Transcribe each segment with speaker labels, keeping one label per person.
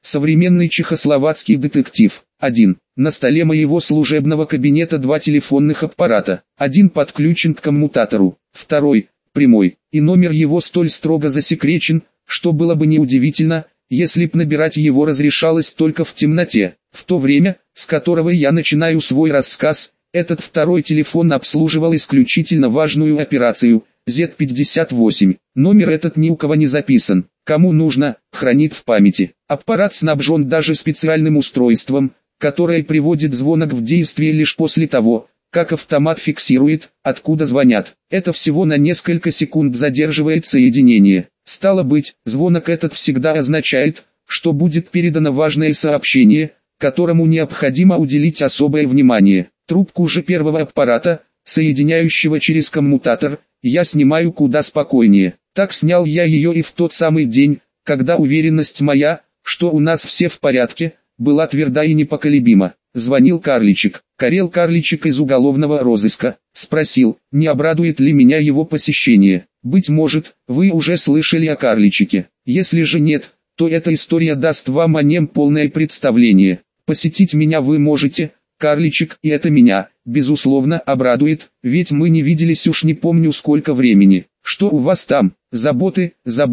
Speaker 1: Современный чехословацкий детектив. 1. На столе моего служебного кабинета 2 телефонных аппарата. Один подключен к коммутатору, второй – прямой, и номер его столь строго засекречен, что было бы неудивительно, если б набирать его разрешалось только в темноте. В то время, с которого я начинаю свой рассказ, этот второй телефон обслуживал исключительно важную операцию – Z58. Номер этот ни у кого не записан. Кому нужно, хранит в памяти. Аппарат снабжен даже специальным устройством, которое приводит звонок в действие лишь после того, как автомат фиксирует, откуда звонят. Это всего на несколько секунд задерживает соединение. Стало быть, звонок этот всегда означает, что будет передано важное сообщение, которому необходимо уделить особое внимание. Трубку же первого аппарата, соединяющего через коммутатор, я снимаю куда спокойнее. Так снял я ее и в тот самый день, когда уверенность моя, что у нас все в порядке, была тверда и непоколебима. Звонил Карличик. Карел Карличик из уголовного розыска. Спросил, не обрадует ли меня его посещение. Быть может, вы уже слышали о Карличике. Если же нет, то эта история даст вам о нем полное представление. Посетить меня вы можете, Карличик, и это меня, безусловно, обрадует, ведь мы не виделись уж не помню сколько времени. Что у вас там? Заботы,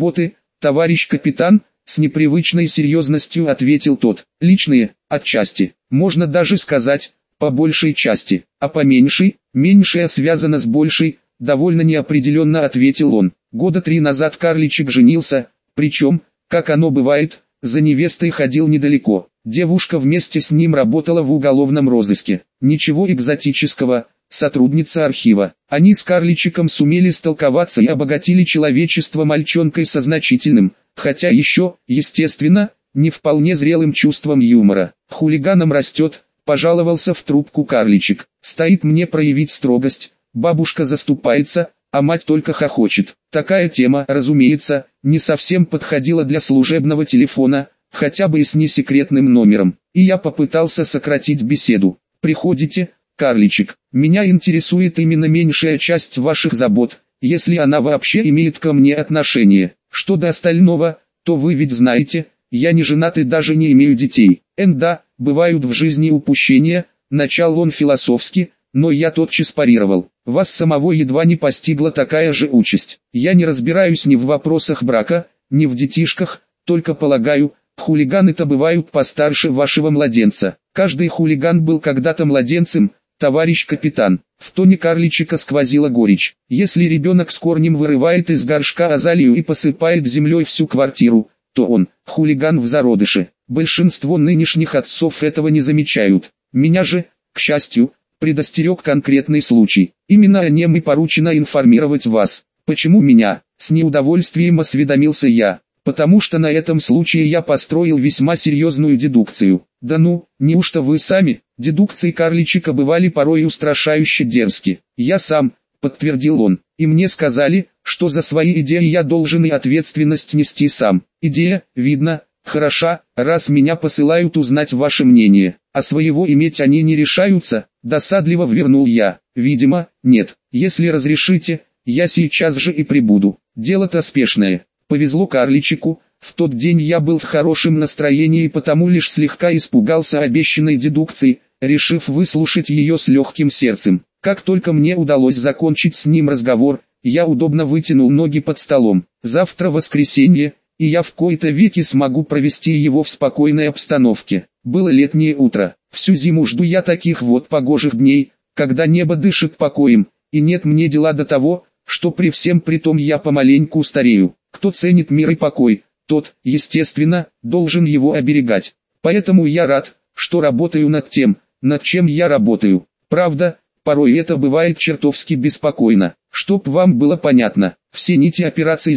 Speaker 1: товарищ капитан? С непривычной серьезностью ответил тот. Личные, отчасти, можно даже сказать, по большей части, а по меньшей, меньшая связана с большей, довольно неопределенно ответил он. Года 3 назад Карличик женился, причем, как оно бывает, за невестой ходил недалеко. Девушка вместе с ним работала в уголовном розыске. Ничего экзотического, сотрудница архива. Они с Карличиком сумели столковаться и обогатили человечество мальчонкой со значительным, хотя еще, естественно, не вполне зрелым чувством юмора. Хулиганом растет, пожаловался в трубку Карличик. Стоит мне проявить строгость, бабушка заступается, а мать только хохочет. Такая тема, разумеется, не совсем подходила для служебного телефона, хотя бы и с несекретным номером. И я попытался сократить беседу. Приходите, Карличик, меня интересует именно меньшая часть ваших забот, если она вообще имеет ко мне отношение. Что до остального, то вы ведь знаете, я не женат и даже не имею детей. Да, бывают в жизни упущения, начал он философски, но я тотчас парировал. Вас самого едва не постигла такая же участь. Я не разбираюсь ни в вопросах брака, ни в детишках, только полагаю, хулиганы-то бывают постарше вашего младенца. Каждый хулиган был когда-то младенцем, товарищ капитан. В тоне Карличика сквозила горечь. Если ребенок с корнем вырывает из горшка азалию и посыпает землей всю квартиру, то он, хулиган в зародыше. Большинство нынешних отцов этого не замечают. Меня же, к счастью, предостерег конкретный случай. Именно о нем и поручено информировать вас. Почему меня? С неудовольствием осведомился я. Потому что на этом случае я построил весьма серьезную дедукцию. Да ну, неужто вы сами? Дедукции Карличика бывали порой устрашающе дерзки. Я сам, подтвердил он, и мне сказали, что за свои идеи я должен и ответственность нести сам. Идея, видно, хороша, раз меня посылают узнать ваше мнение, а своего иметь они не решаются, досадливо ввернул я. Видимо, нет. Если разрешите, я сейчас же и прибуду. Дело-то спешное. Повезло Карличику, в тот день я был в хорошем настроении и потому лишь слегка испугался обещанной дедукции, решив выслушать ее с легким сердцем. Как только мне удалось закончить с ним разговор, я удобно вытянул ноги под столом. Завтра воскресенье, и я в кои-то веки смогу провести его в спокойной обстановке. Было летнее утро. Всю зиму жду я таких вот погожих дней, когда небо дышит покоем, и нет мне дела до того, что при всем при том я помаленьку старею. Кто ценит мир и покой, тот, естественно, должен его оберегать. Поэтому я рад, что работаю над тем, над чем я работаю. Правда, порой это бывает чертовски беспокойно. Чтоб вам было понятно, все нити операции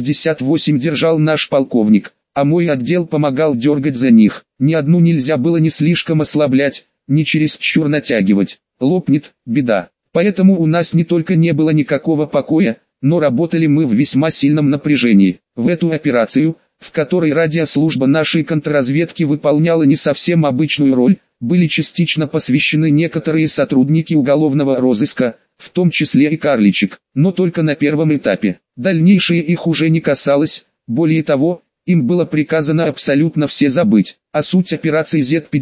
Speaker 1: Z58 держал наш полковник, а мой отдел помогал дергать за них. Ни одну нельзя было ни слишком ослаблять, ни чересчур натягивать. Лопнет, беда. Поэтому у нас не только не было никакого покоя, но работали мы в весьма сильном напряжении. В эту операцию, в которой радиослужба нашей контрразведки выполняла не совсем обычную роль, были частично посвящены некоторые сотрудники уголовного розыска, в том числе и Карличик, но только на первом этапе. Дальнейшее их уже не касалось, более того, Им было приказано абсолютно все забыть, а суть операции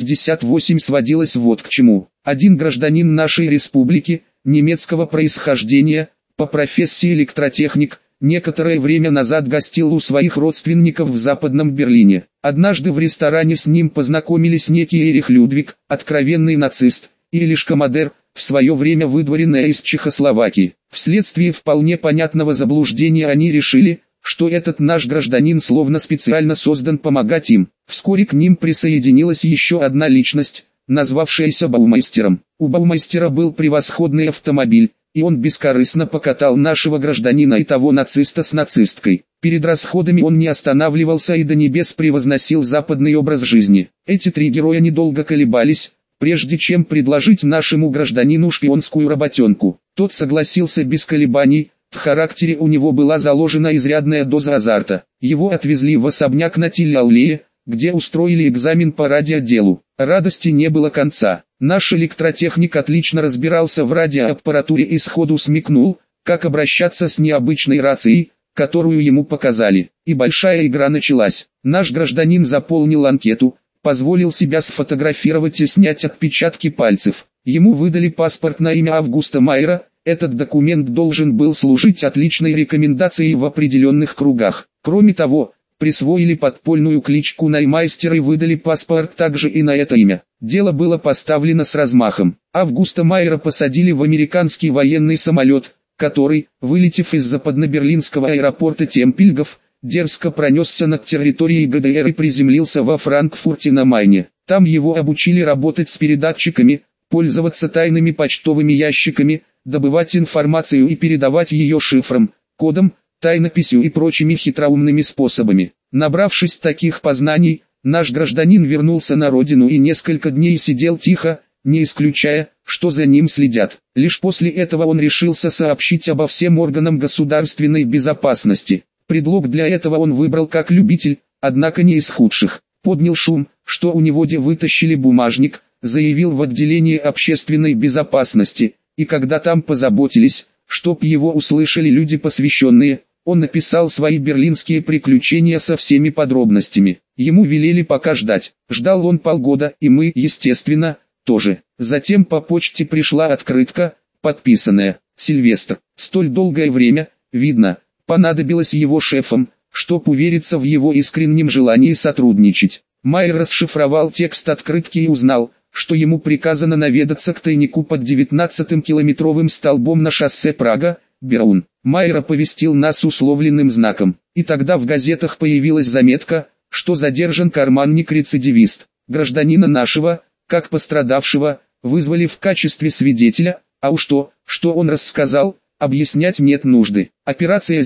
Speaker 1: Z-58 сводилась вот к чему. Один гражданин нашей республики, немецкого происхождения, по профессии электротехник, некоторое время назад гостил у своих родственников в Западном Берлине. Однажды в ресторане с ним познакомились некий Эрих Людвиг, откровенный нацист, и Элиш Комодер, в свое время выдворенная из Чехословакии. Вследствие вполне понятного заблуждения они решили, что этот наш гражданин словно специально создан помогать им. Вскоре к ним присоединилась еще одна личность, назвавшаяся Баумайстером. У Баумайстера был превосходный автомобиль, и он бескорыстно покатал нашего гражданина и того нациста с нацисткой. Перед расходами он не останавливался и до небес превозносил западный образ жизни. Эти три героя недолго колебались, прежде чем предложить нашему гражданину шпионскую работенку. Тот согласился без колебаний. В характере у него была заложена изрядная доза азарта. Его отвезли в особняк на Тилле-аллее, где устроили экзамен по радиоделу. Радости не было конца. Наш электротехник отлично разбирался в радиоаппаратуре и сходу смекнул, как обращаться с необычной рацией, которую ему показали. И большая игра началась. Наш гражданин заполнил анкету, позволил себя сфотографировать и снять отпечатки пальцев. Ему выдали паспорт на имя Августа Майера. Этот документ должен был служить отличной рекомендацией в определенных кругах. Кроме того, присвоили подпольную кличку Наймайстер и выдали паспорт также и на это имя. Дело было поставлено с размахом. Августа Майера посадили в американский военный самолет, который, вылетев из западно-берлинского аэропорта Темпельгоф, дерзко пронесся над территорией ГДР и приземлился во Франкфурте на Майне. Там его обучили работать с передатчиками, пользоваться тайными почтовыми ящиками, добывать информацию и передавать ее шифром, кодом, тайнописью и прочими хитроумными способами. Набравшись таких познаний, наш гражданин вернулся на родину и несколько дней сидел тихо, не исключая, что за ним следят. Лишь после этого он решился сообщить обо всем органам государственной безопасности. Предлог для этого он выбрал как любитель, однако не из худших. Поднял шум, что у него вытащили бумажник, заявил в отделении общественной безопасности, и когда там позаботились, чтоб его услышали люди посвященные, он написал свои берлинские приключения со всеми подробностями. Ему велели пока ждать. Ждал он полгода, и мы, естественно, тоже. Затем по почте пришла открытка, подписанная «Сильвестр». Столь долгое время, видно, понадобилось его шефам, чтоб увериться в его искреннем желании сотрудничать. Майер расшифровал текст открытки и узнал, что ему приказано наведаться к тайнику под 19-м километровым столбом на шоссе Прага-Берун. Майер оповестил нас условленным знаком, и тогда в газетах появилась заметка, что задержан карманник-рецидивист. Гражданина нашего, как пострадавшего, вызвали в качестве свидетеля, а уж то, что он рассказал, объяснять нет нужды. Операция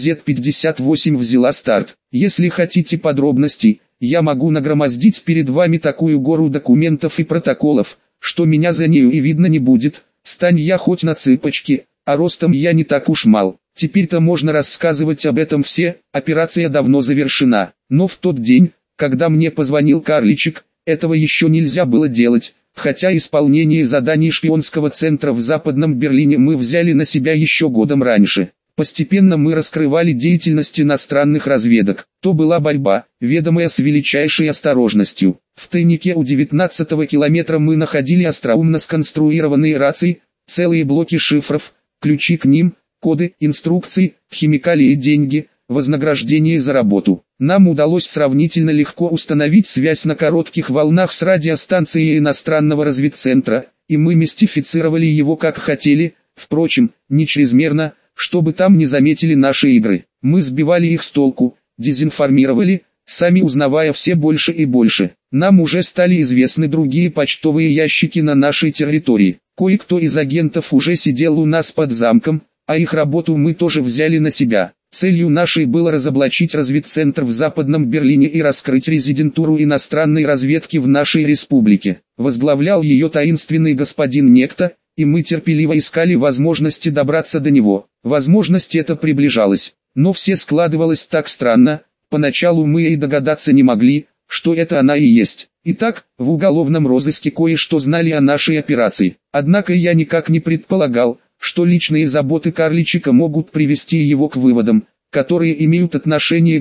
Speaker 1: Z-58 взяла старт. Если хотите подробностей, я могу нагромоздить перед вами такую гору документов и протоколов, что меня за нею и видно не будет. Стань я хоть на цыпочки, а ростом я не так уж мал. Теперь-то можно рассказывать об этом все, операция давно завершена. Но в тот день, когда мне позвонил Карличик, этого еще нельзя было делать, хотя исполнение заданий шпионского центра в Западном Берлине мы взяли на себя еще годом раньше. Постепенно мы раскрывали деятельность иностранных разведок. То была борьба, ведомая с величайшей осторожностью. В тайнике у 19-го километра мы находили остроумно сконструированные рации, целые блоки шифров, ключи к ним, коды, инструкции, химикалии и деньги, вознаграждение за работу. Нам удалось сравнительно легко установить связь на коротких волнах с радиостанцией иностранного разведцентра, и мы мистифицировали его как хотели, впрочем, не чрезмерно, чтобы там не заметили наши игры. Мы сбивали их с толку, дезинформировали, сами узнавая все больше и больше. Нам уже стали известны другие почтовые ящики на нашей территории. Кое-кто из агентов уже сидел у нас под замком, а их работу мы тоже взяли на себя. Целью нашей было разоблачить разведцентр в Западном Берлине и раскрыть резидентуру иностранной разведки в нашей республике. Возглавлял ее таинственный господин Некто, и мы терпеливо искали возможности добраться до него. Возможность эта приближалась, но все складывалось так странно, поначалу мы и догадаться не могли, что это она и есть. Итак, в уголовном розыске кое-что знали о нашей операции. Однако я никак не предполагал, что личные заботы Карличика могут привести его к выводам, которые имеют отношение к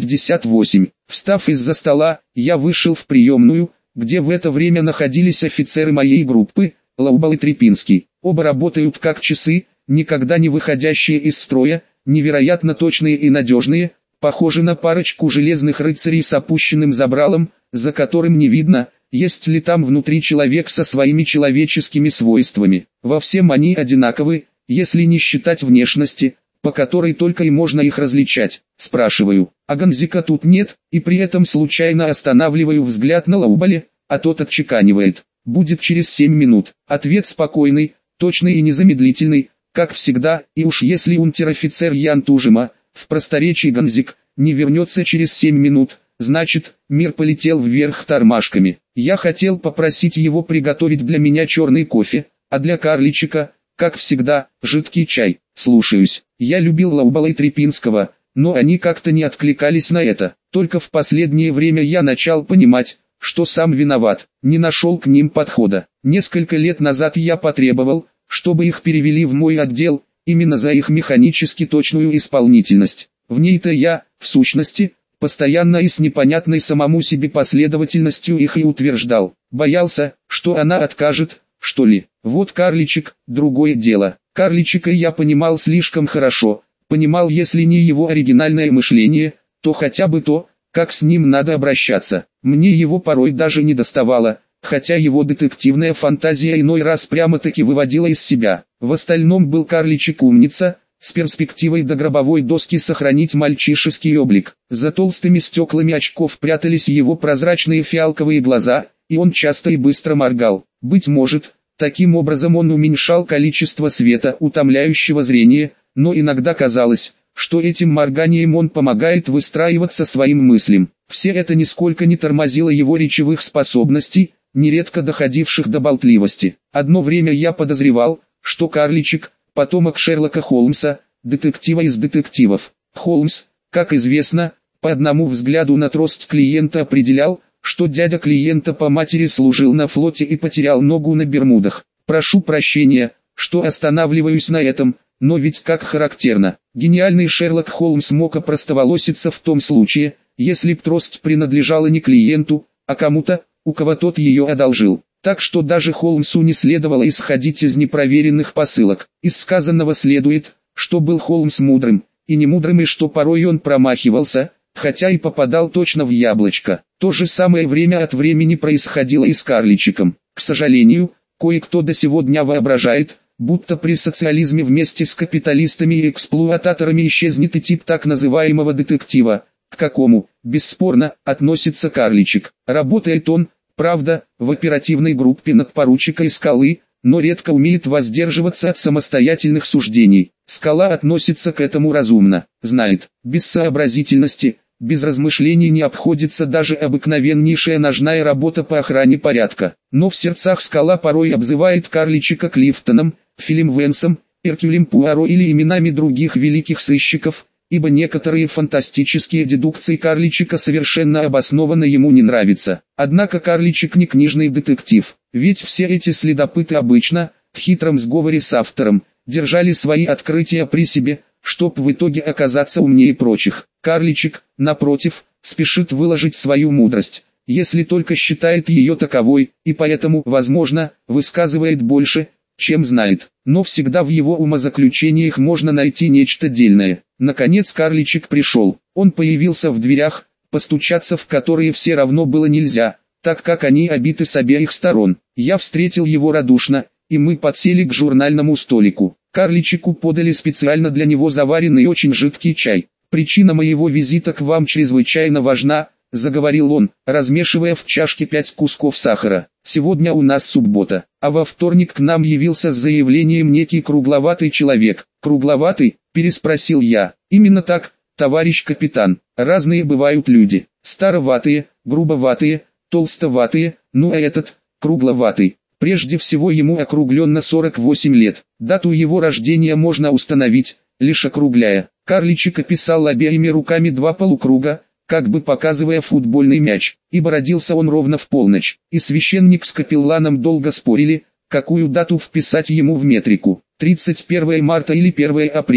Speaker 1: Z-58. Встав из-за стола, я вышел в приемную, где в это время находились офицеры моей группы, Лаубал и Трепинский. Оба работают как часы, никогда не выходящие из строя, невероятно точные и надежные, похожи на парочку железных рыцарей с опущенным забралом, за которым не видно, есть ли там внутри человек со своими человеческими свойствами. Во всем они одинаковы, если не считать внешности, по которой только и можно их различать. Спрашиваю, а Ганзика тут нет, и при этом случайно останавливаю взгляд на Лаубале, а тот отчеканивает: будет через 7 минут. Ответ спокойный, точный и незамедлительный, как всегда, и уж если унтер-офицер Ян Тужима, в просторечии Ганзик, не вернется через 7 минут, значит, мир полетел вверх тормашками. Я хотел попросить его приготовить для меня черный кофе, а для Карличика, как всегда, жидкий чай. Слушаюсь. Я любил Лаубала и Трепинского, но они как-то не откликались на это. Только в последнее время я начал понимать, что сам виноват, не нашел к ним подхода. Несколько лет назад я потребовал, чтобы их перевели в мой отдел, именно за их механически точную исполнительность. В ней-то я, в сущности, постоянно и с непонятной самому себе последовательностью их и утверждал. Боялся, что она откажет, что ли. Вот Карличик, другое дело. Карличика я понимал слишком хорошо, понимал, если не его оригинальное мышление, то хотя бы то, как с ним надо обращаться. Мне его порой даже не доставало, хотя его детективная фантазия иной раз прямо-таки выводила из себя. В остальном был Карличик умница, с перспективой до гробовой доски сохранить мальчишеский облик. За толстыми стеклами очков прятались его прозрачные фиалковые глаза, и он часто и быстро моргал. Быть может, таким образом он уменьшал количество света, утомляющего зрение, но иногда казалось, что этим морганием он помогает выстраиваться своим мыслям. Все это нисколько не тормозило его речевых способностей, нередко доходивших до болтливости. Одно время я подозревал, что Карличик – потомок Шерлока Холмса, детектива из детективов. Холмс, как известно, по одному взгляду на трость клиента определял, что дядя клиента по матери служил на флоте и потерял ногу на Бермудах. Прошу прощения, что останавливаюсь на этом, но ведь как характерно, гениальный Шерлок Холмс мог опростоволоситься в том случае, если б трость принадлежала не клиенту, а кому-то, у кого тот ее одолжил. Так что даже Холмсу не следовало исходить из непроверенных посылок. Из сказанного следует, что был Холмс мудрым, и не мудрым, и что порой он промахивался, хотя и попадал точно в яблочко. То же самое время от времени происходило и с Карличиком. К сожалению, кое-кто до сего дня воображает, будто при социализме вместе с капиталистами и эксплуататорами исчезнет и тип так называемого детектива, к какому, бесспорно, относится Карличик. Работает он, правда, в оперативной группе надпоручика из Скалы, но редко умеет воздерживаться от самостоятельных суждений. Скала относится к этому разумно, знает, без сообразительности, без размышлений не обходится даже обыкновеннейшая ножная работа по охране порядка. Но в сердцах Скала порой обзывает Карличика Клифтоном, Филем Венсом, Эркюлем Пуаро или именами других великих сыщиков, ибо некоторые фантастические дедукции Карличика совершенно обоснованно ему не нравятся. Однако Карличик не книжный детектив, ведь все эти следопыты обычно, в хитром сговоре с автором, держали свои открытия при себе, чтоб в итоге оказаться умнее прочих. Карличик, напротив, спешит выложить свою мудрость, если только считает ее таковой, и поэтому, возможно, высказывает больше, чем знает. Но всегда в его умозаключениях можно найти нечто дельное. Наконец Карличик пришел. Он появился в дверях, постучаться в которые все равно было нельзя, так как они обиты с обеих сторон. Я встретил его радушно, и мы подсели к журнальному столику. Карличику подали специально для него заваренный очень жидкий чай. «Причина моего визита к вам чрезвычайно важна», — заговорил он, размешивая в чашке 5 кусков сахара. «Сегодня у нас суббота, а во вторник к нам явился с заявлением некий кругловатый человек». «Кругловатый?» — переспросил я. «Именно так, товарищ капитан. Разные бывают люди. Староватые, грубоватые, толстоватые, ну а этот, кругловатый. Прежде всего ему округленно 48 лет. Дату его рождения можно установить, лишь округляя». Карличик описал обеими руками 2 полукруга, как бы показывая футбольный мяч, ибо родился он ровно в полночь, и священник с капелланом долго спорили, какую дату вписать ему в метрику, 31 марта или 1 апреля.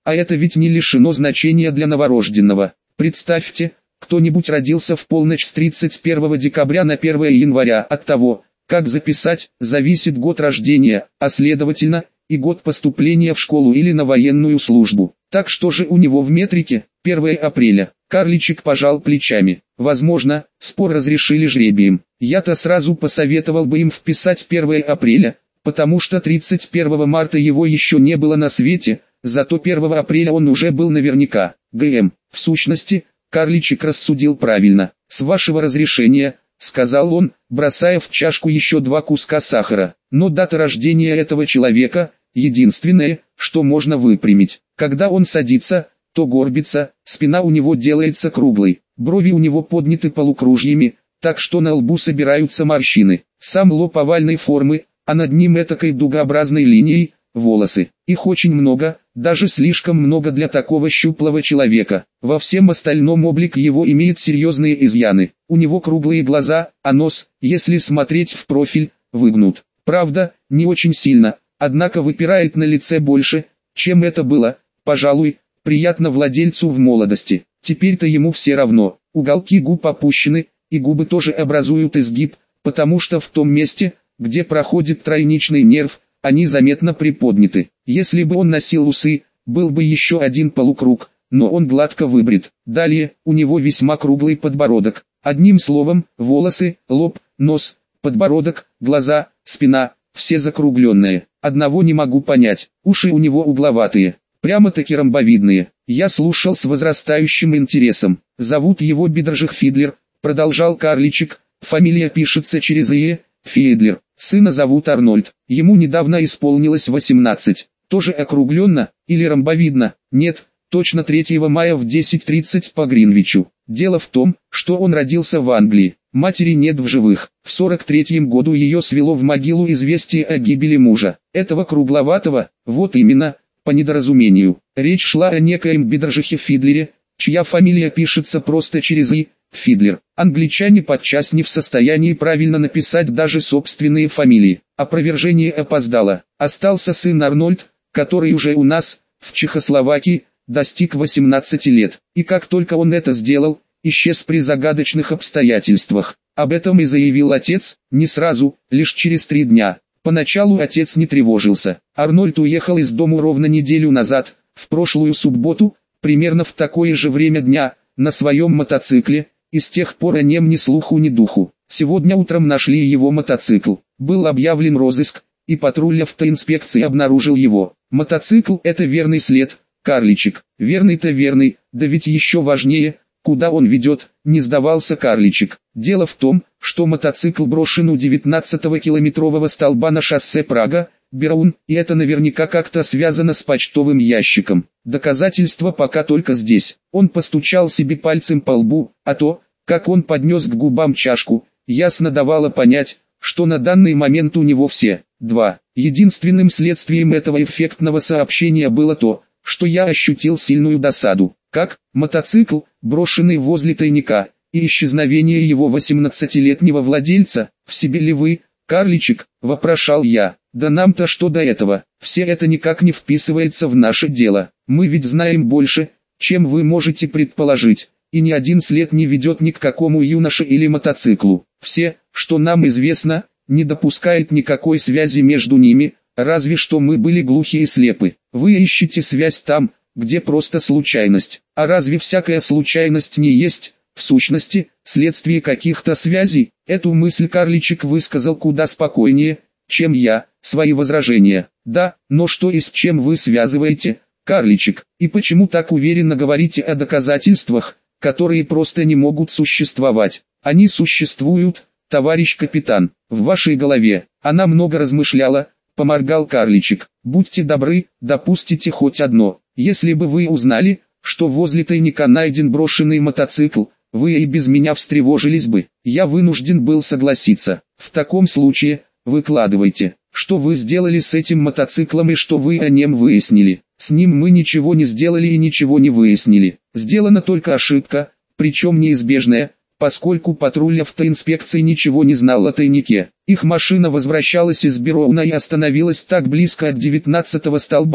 Speaker 1: А это ведь не лишено значения для новорожденного. Представьте, кто-нибудь родился в полночь с 31 декабря на 1 января. От того, как записать, зависит год рождения, а следовательно, и год поступления в школу или на военную службу. Так что же у него в метрике? 1 апреля. Карличик пожал плечами. Возможно, спор разрешили жребием. Я-то сразу посоветовал бы им вписать 1 апреля, потому что 31 марта его еще не было на свете, зато 1 апреля он уже был наверняка. ГМ. В сущности, Карличик рассудил правильно. «С вашего разрешения», — сказал он, бросая в чашку еще 2 куска сахара. «Но дата рождения этого человека — единственное, что можно выпрямить. Когда он садится, то горбится, спина у него делается круглой, брови у него подняты полукружьями, так что на лбу собираются морщины. Сам лоб овальной формы, а над ним этакой дугообразной линией — волосы. Их очень много, даже слишком много для такого щуплого человека. Во всем остальном облик его имеет серьезные изъяны. У него круглые глаза, а нос, если смотреть в профиль, выгнут. Правда, не очень сильно, однако выпирает на лице больше, чем это было, пожалуй, приятно владельцу в молодости. Теперь-то ему все равно. Уголки губ опущены, и губы тоже образуют изгиб, потому что в том месте, где проходит тройничный нерв, они заметно приподняты. Если бы он носил усы, был бы еще один полукруг, но он гладко выбрит. Далее, у него весьма круглый подбородок. Одним словом, волосы, лоб, нос, подбородок, глаза, спина, все закругленные. Одного не могу понять, уши у него угловатые, прямо-таки ромбовидные. Я слушал с возрастающим интересом. Зовут его Бидржих Фидлер, продолжал Карличик, фамилия пишется через «е», Фидлер. Сына зовут Арнольд, ему недавно исполнилось 18, тоже округленно, или ромбовидно, нет, точно 3 мая в 10:30 по Гринвичу. Дело в том, что он родился в Англии, матери нет в живых, в 43-м году ее свело в могилу известие о гибели мужа, этого кругловатого, вот именно, по недоразумению. Речь шла о некоем Бидржихе Фидлере, чья фамилия пишется просто через «и», Фидлер. Англичане подчас не в состоянии правильно написать даже собственные фамилии. Опровержение опоздало. Остался сын Арнольд, который уже у нас, в Чехословакии, достиг 18 лет. И как только он это сделал, исчез при загадочных обстоятельствах. Об этом и заявил отец, не сразу, лишь через 3 дня. Поначалу отец не тревожился. Арнольд уехал из дому ровно неделю назад, в прошлую субботу, примерно в такое же время дня, на своем мотоцикле, и с тех пор о нем ни слуху ни духу. Сегодня утром нашли его мотоцикл. Был объявлен розыск, и патруль автоинспекции обнаружил его. Мотоцикл — это верный след, Карличик. Верный-то верный, да ведь еще важнее, куда он ведет, не сдавался Карличик. Дело в том, что мотоцикл брошен у 19-го километрового столба на шоссе Прага-Берун, и это наверняка как-то связано с почтовым ящиком. Доказательства пока только здесь. Он постучал себе пальцем по лбу, а то, как он поднес к губам чашку, ясно давало понять, что на данный момент у него все. 2. Единственным следствием этого эффектного сообщения было то, что я ощутил сильную досаду. Как мотоцикл, брошенный возле тайника, и исчезновение его 18-летнего владельца, в себе ли вы, Карличик, вопрошал я. Да нам-то что до этого, все это никак не вписывается в наше дело. Мы ведь знаем больше, чем вы можете предположить, и ни один след не ведет ни к какому юноше или мотоциклу. Все, что нам известно, не допускает никакой связи между ними, разве что мы были глухи и слепы. Вы ищете связь там, где просто случайность. А разве всякая случайность не есть, в сущности, следствие каких-то связей? Эту мысль Карличик высказал куда спокойнее, чем я, свои возражения. Да, но что и с чем вы связываете, Карличик, и почему так уверенно говорите о доказательствах, которые просто не могут существовать? Они существуют, товарищ капитан, в вашей голове. Она много размышляла, поморгал Карличик. Будьте добры, допустите хоть одно. Если бы вы узнали, что возле тайника найден брошенный мотоцикл, вы и без меня встревожились бы. Я вынужден был согласиться. В таком случае, выкладывайте, что вы сделали с этим мотоциклом и что вы о нем выяснили. С ним мы ничего не сделали и ничего не выяснили. Сделана только ошибка, причем неизбежная, поскольку патруль автоинспекции ничего не знал о тайнике. Их машина возвращалась из Беруна и остановилась так близко от 19-го столба,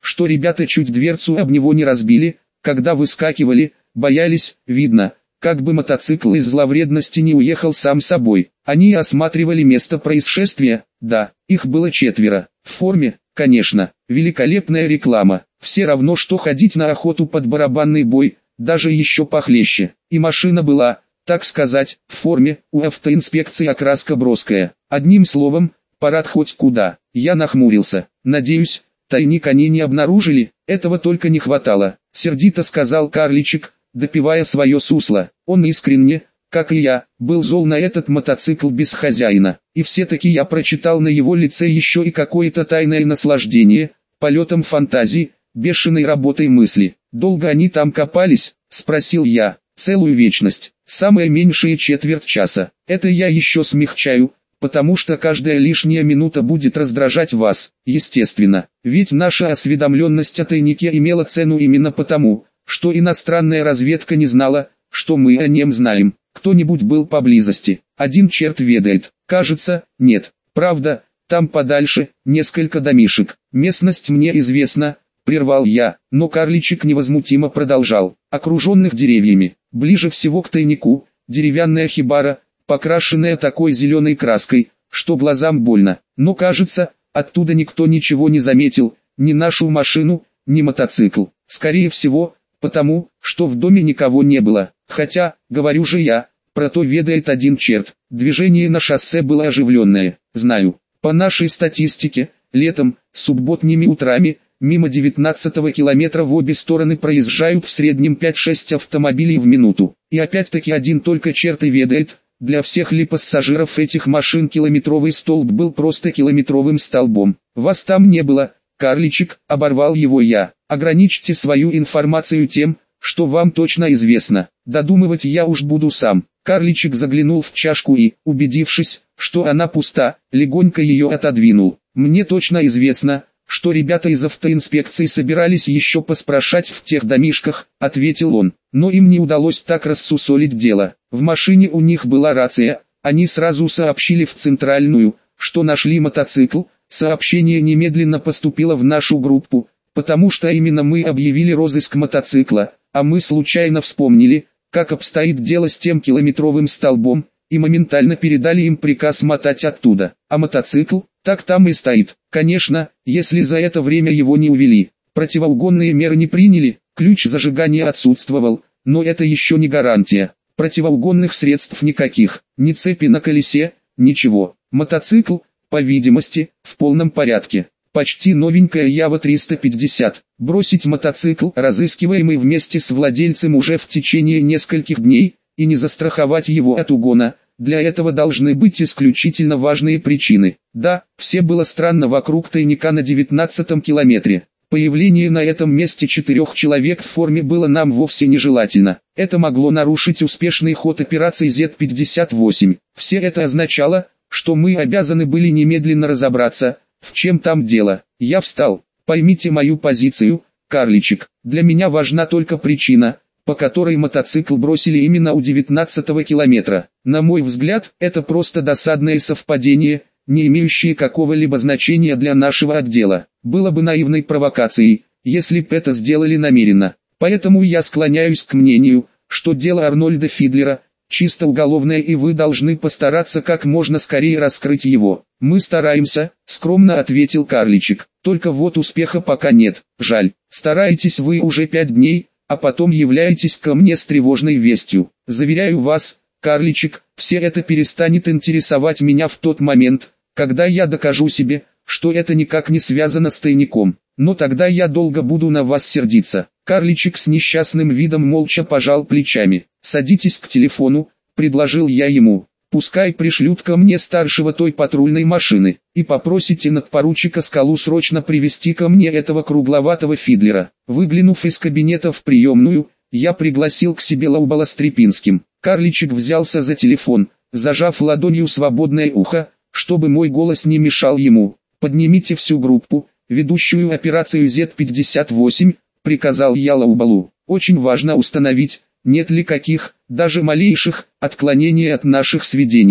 Speaker 1: что ребята чуть дверцу об него не разбили, когда выскакивали, боялись, видно, как бы мотоцикл из зловредности не уехал сам собой. Они осматривали место происшествия, да, их было 4, в форме, конечно, великолепная реклама, все равно что ходить на охоту под барабанный бой, даже еще похлеще, и машина была, так сказать, в форме, у автоинспекции окраска броская, одним словом, парад хоть куда. Я нахмурился, надеюсь, тайник они не обнаружили, этого только не хватало, сердито сказал карличик, допивая свое сусло. Он искренне, как и я, был зол на этот мотоцикл без хозяина, и все-таки я прочитал на его лице еще и какое-то тайное наслаждение, полетом фантазии, бешеной работой мысли. «Долго они там копались?» – спросил я. «Целую вечность, самое меньшее четверть часа. Это я еще смягчаю, потому что каждая лишняя минута будет раздражать вас, естественно, ведь наша осведомленность о тайнике имела цену именно потому, что иностранная разведка не знала, что мы о нем знаем. Кто-нибудь был поблизости? Один черт ведает. Кажется, нет. Правда, там подальше, несколько домишек. Местность мне известна, прервал я, но карличик невозмутимо продолжал. Окруженных деревьями, ближе всего к тайнику, деревянная хибара, покрашенная такой зеленой краской, что глазам больно. Но кажется, оттуда никто ничего не заметил, ни нашу машину, ни мотоцикл. Скорее всего, потому, что в доме никого не было, хотя, говорю же я, про то ведает один черт. Движение на шоссе было оживленное, знаю. По нашей статистике, летом, субботними утрами, мимо 19-го километра в обе стороны проезжают в среднем 5-6 автомобилей в минуту. И опять-таки один только черт и ведает, для всех ли пассажиров этих машин километровый столб был просто километровым столбом. Вас там не было, карличик, оборвал его я. Ограничьте свою информацию тем, что вам точно известно. Додумывать я уж буду сам. Карличик заглянул в чашку и, убедившись, что она пуста, легонько ее отодвинул. Мне точно известно, что ребята из автоинспекции собирались еще поспрашать в тех домишках, ответил он. Но им не удалось так рассусолить дело. В машине у них была рация, они сразу сообщили в центральную, что нашли мотоцикл. Сообщение немедленно поступило в нашу группу, потому что именно мы объявили розыск мотоцикла, а мы случайно вспомнили, как обстоит дело с тем километровым столбом, и моментально передали им приказ мотать оттуда. А мотоцикл, так там и стоит. Конечно, если за это время его не увели, противоугонные меры не приняли, ключ зажигания отсутствовал, но это еще не гарантия. Противоугонных средств никаких, ни цепи на колесе, ничего. Мотоцикл, по видимости, в полном порядке. Почти новенькая Ява 350. Бросить мотоцикл, разыскиваемый вместе с владельцем уже в течение нескольких дней, и не застраховать его от угона, для этого должны быть исключительно важные причины. Да, все было странно вокруг тайника на 19-м километре. Появление на этом месте 4 человек в форме было нам вовсе нежелательно. Это могло нарушить успешный ход операции Z-58. Все это означало, что мы обязаны были немедленно разобраться, в чем там дело. Я встал. Поймите мою позицию, карличик. Для меня важна только причина, по которой мотоцикл бросили именно у 19-го километра. На мой взгляд, это просто досадное совпадение, не имеющее какого-либо значения для нашего отдела. Было бы наивной провокацией, если б это сделали намеренно. Поэтому я склоняюсь к мнению, что дело Арнольда Фидлера чисто уголовное, и вы должны постараться как можно скорее раскрыть его. Мы стараемся, скромно ответил карличик. Только вот успеха пока нет. Жаль. Стараетесь вы уже 5 дней, а потом являетесь ко мне с тревожной вестью. Заверяю вас, карличик, все это перестанет интересовать меня в тот момент, когда я докажу себе, что это никак не связано с тайником. Но тогда я долго буду на вас сердиться. Карличик с несчастным видом молча пожал плечами. «Садитесь к телефону», — предложил я ему. «Пускай пришлют ко мне старшего той патрульной машины, и попросите надпоручика Скалу срочно привести ко мне этого кругловатого Фидлера». Выглянув из кабинета в приемную, я пригласил к себе Лаубала с Трепинским. Карличик взялся за телефон, зажав ладонью свободное ухо, чтобы мой голос не мешал ему. «Поднимите всю группу, ведущую операцию Z-58», — приказал я Лаубалу. «Очень важно установить, нет ли каких, даже малейших, отклонений от наших сведений.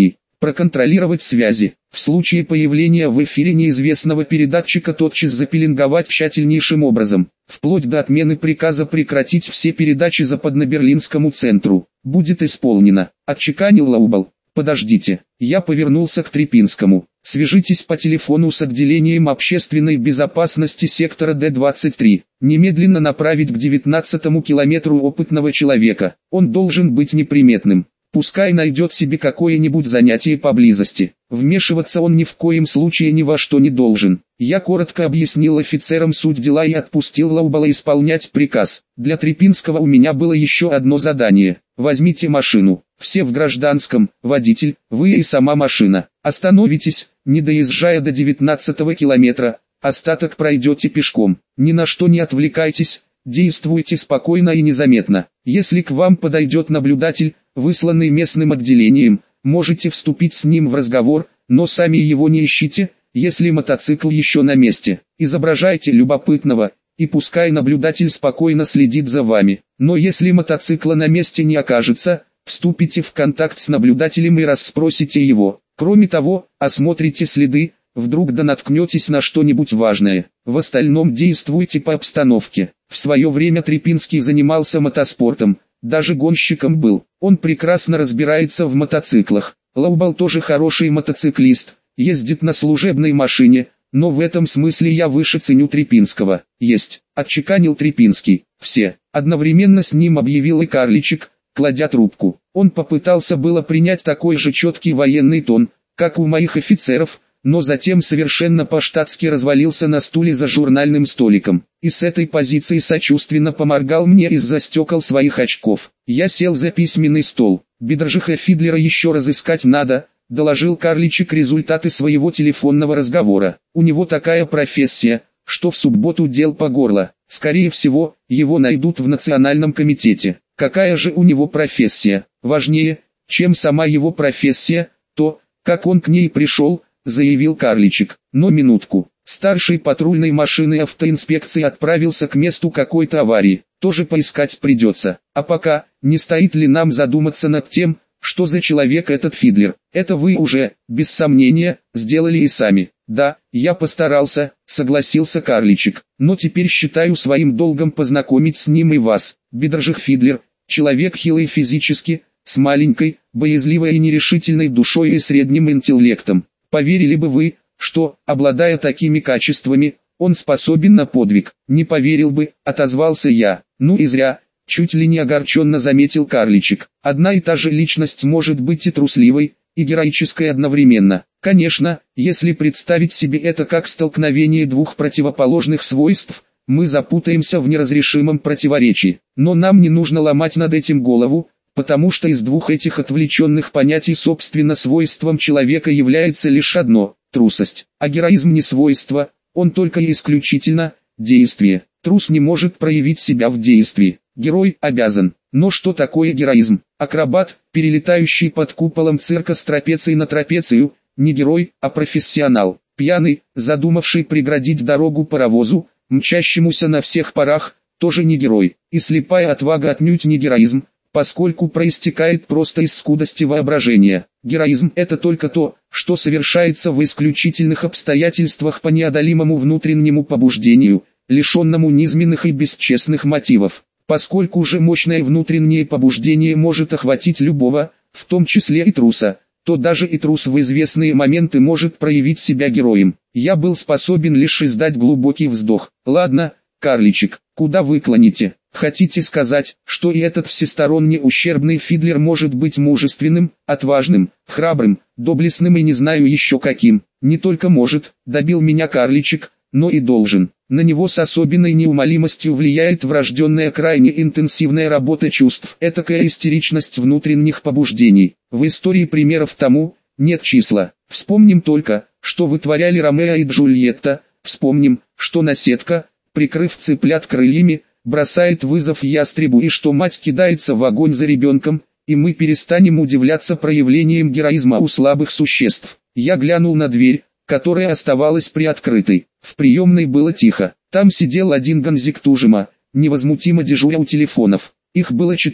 Speaker 1: Проконтролировать связи. В случае появления в эфире неизвестного передатчика тотчас запеленговать тщательнейшим образом, вплоть до отмены приказа прекратить все передачи Западно-Берлинскому центру. Будет исполнено. Отчеканил Лаубал. Подождите. Я повернулся к Трепинскому. Свяжитесь по телефону с отделением общественной безопасности сектора Д-23. Немедленно направить к 19-му километру опытного человека. Он должен быть неприметным. Пускай найдет себе какое-нибудь занятие поблизости. Вмешиваться он ни в коем случае ни во что не должен. Я коротко объяснил офицерам суть дела и отпустил Лаубала исполнять приказ. Для Трепинского у меня было еще одно задание. Возьмите машину. Все в гражданском, водитель, вы и сама машина. Остановитесь, не доезжая до 19-го километра. Остаток пройдете пешком. Ни на что не отвлекайтесь. Действуйте спокойно и незаметно. Если к вам подойдет наблюдатель, высланный местным отделением, можете вступить с ним в разговор, но сами его не ищите, если мотоцикл еще на месте. Изображайте любопытного, и пускай наблюдатель спокойно следит за вами. Но если мотоцикла на месте не окажется, вступите в контакт с наблюдателем и расспросите его. Кроме того, осмотрите следы, вдруг да наткнетесь на что-нибудь важное. В остальном действуйте по обстановке. В свое время Трепинский занимался мотоспортом, даже гонщиком был. Он прекрасно разбирается в мотоциклах. Лаубал тоже хороший мотоциклист, ездит на служебной машине, но в этом смысле я выше ценю Трепинского. Есть, отчеканил Трепинский. Все. Одновременно с ним объявил и Карличик, кладя трубку. Он попытался было принять такой же четкий военный тон, как у моих офицеров, но затем совершенно по-штатски развалился на стуле за журнальным столиком, и с этой позиции сочувственно поморгал мне из-за стекол своих очков. Я сел за письменный стол. Бедржиха Фидлера еще разыскать надо, доложил Карличик результаты своего телефонного разговора. У него такая профессия, что в субботу дел по горло. Скорее всего, его найдут в Национальном комитете. Какая же у него профессия? Важнее, чем сама его профессия, то, как он к ней пришел, заявил Карличик. Но минутку. Старший патрульной машины автоинспекции отправился к месту какой-то аварии. Тоже поискать придется. А пока, не стоит ли нам задуматься над тем, что за человек этот Фидлер? Это вы уже, без сомнения, сделали и сами. Да, я постарался, согласился Карличик. Но теперь считаю своим долгом познакомить с ним и вас. Бедржих Фидлер, человек хилый физически, с маленькой, боязливой и нерешительной душой и средним интеллектом. Поверили бы вы, что, обладая такими качествами, он способен на подвиг? Не поверил бы, отозвался я. Ну и зря, чуть ли не огорченно заметил Карличик. Одна и та же личность может быть и трусливой, и героической одновременно. Конечно, если представить себе это как столкновение двух противоположных свойств, мы запутаемся в неразрешимом противоречии. Но нам не нужно ломать над этим голову, потому что из двух этих отвлеченных понятий собственно свойством человека является лишь одно – трусость. А героизм не свойство, он только и исключительно – действие. Трус не может проявить себя в действии, герой обязан. Но что такое героизм? Акробат, перелетающий под куполом цирка с трапеции на трапецию, не герой, а профессионал. Пьяный, задумавший преградить дорогу паровозу, мчащемуся на всех парах, тоже не герой. И слепая отвага отнюдь не героизм, поскольку проистекает просто из скудости воображения. Героизм – это только то, что совершается в исключительных обстоятельствах по неодолимому внутреннему побуждению, лишенному низменных и бесчестных мотивов. Поскольку же мощное внутреннее побуждение может охватить любого, в том числе и труса, то даже и трус в известные моменты может проявить себя героем. Я был способен лишь издать глубокий вздох. Ладно, Карличик, куда вы клоните? Хотите сказать, что и этот всесторонне ущербный Фидлер может быть мужественным, отважным, храбрым, доблестным и не знаю еще каким? Не только может, добил меня Карличик, но и должен. На него с особенной неумолимостью влияет врожденная крайне интенсивная работа чувств, этакая истеричность внутренних побуждений. В истории примеров тому нет числа. Вспомним только, что вытворяли Ромео и Джульетта, вспомним, что наседка, прикрыв цыплят крыльями, бросает вызов ястребу и что мать кидается в огонь за ребенком, и мы перестанем удивляться проявлениям героизма у слабых существ. Я глянул на дверь, которая оставалась приоткрытой. В приемной было тихо. Там сидел один Ганзик Тужима, невозмутимо дежуря у телефонов. Их было 4,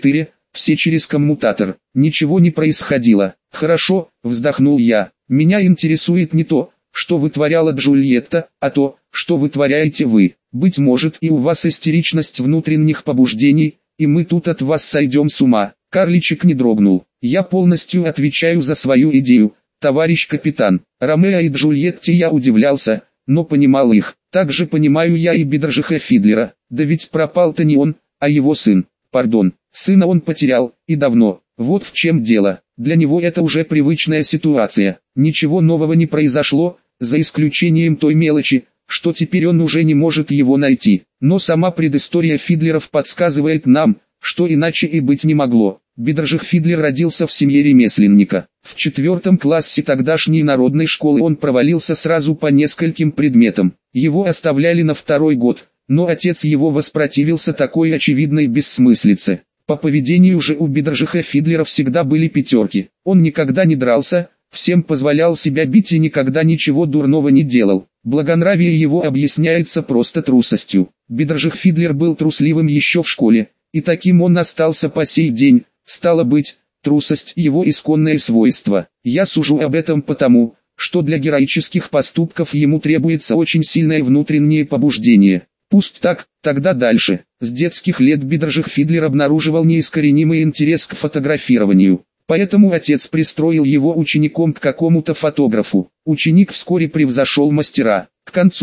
Speaker 1: все через коммутатор. Ничего не происходило. Хорошо, вздохнул я. Меня интересует не то, что вытворяла Джульетта, а то, что вытворяете вы. Быть может, и у вас истеричность внутренних побуждений, и мы тут от вас сойдем с ума. Карличек не дрогнул. Я полностью отвечаю за свою идею, товарищ капитан. Ромео и Джульетте я удивлялся, но понимал их. Также понимаю я и Бедержиха Фидлера. Да ведь пропал-то не он, а его сын. Пардон, сына он потерял, и давно. Вот в чем дело. Для него это уже привычная ситуация. Ничего нового не произошло, за исключением той мелочи, что теперь он уже не может его найти. Но сама предыстория Фидлеров подсказывает нам, что иначе и быть не могло. Бедержих Фидлер родился в семье ремесленника. В 4 классе тогдашней народной школы он провалился сразу по нескольким предметам. Его оставляли на 2-й год, но отец его воспротивился такой очевидной бессмыслице. По поведению же у Бедержиха Фидлера всегда были 5. Он никогда не дрался, всем позволял себя бить и никогда ничего дурного не делал. Благонравие его объясняется просто трусостью. Бедержих Фидлер был трусливым еще в школе, и таким он остался по сей день. Стало быть, трусость – его исконное свойство. Я сужу об этом потому, что для героических поступков ему требуется очень сильное внутреннее побуждение. Пусть так, тогда дальше. С детских лет Бедержих Фидлер обнаруживал неискоренимый интерес к фотографированию. Поэтому отец пристроил его учеником к какому-то фотографу. Ученик вскоре превзошел мастера. К концу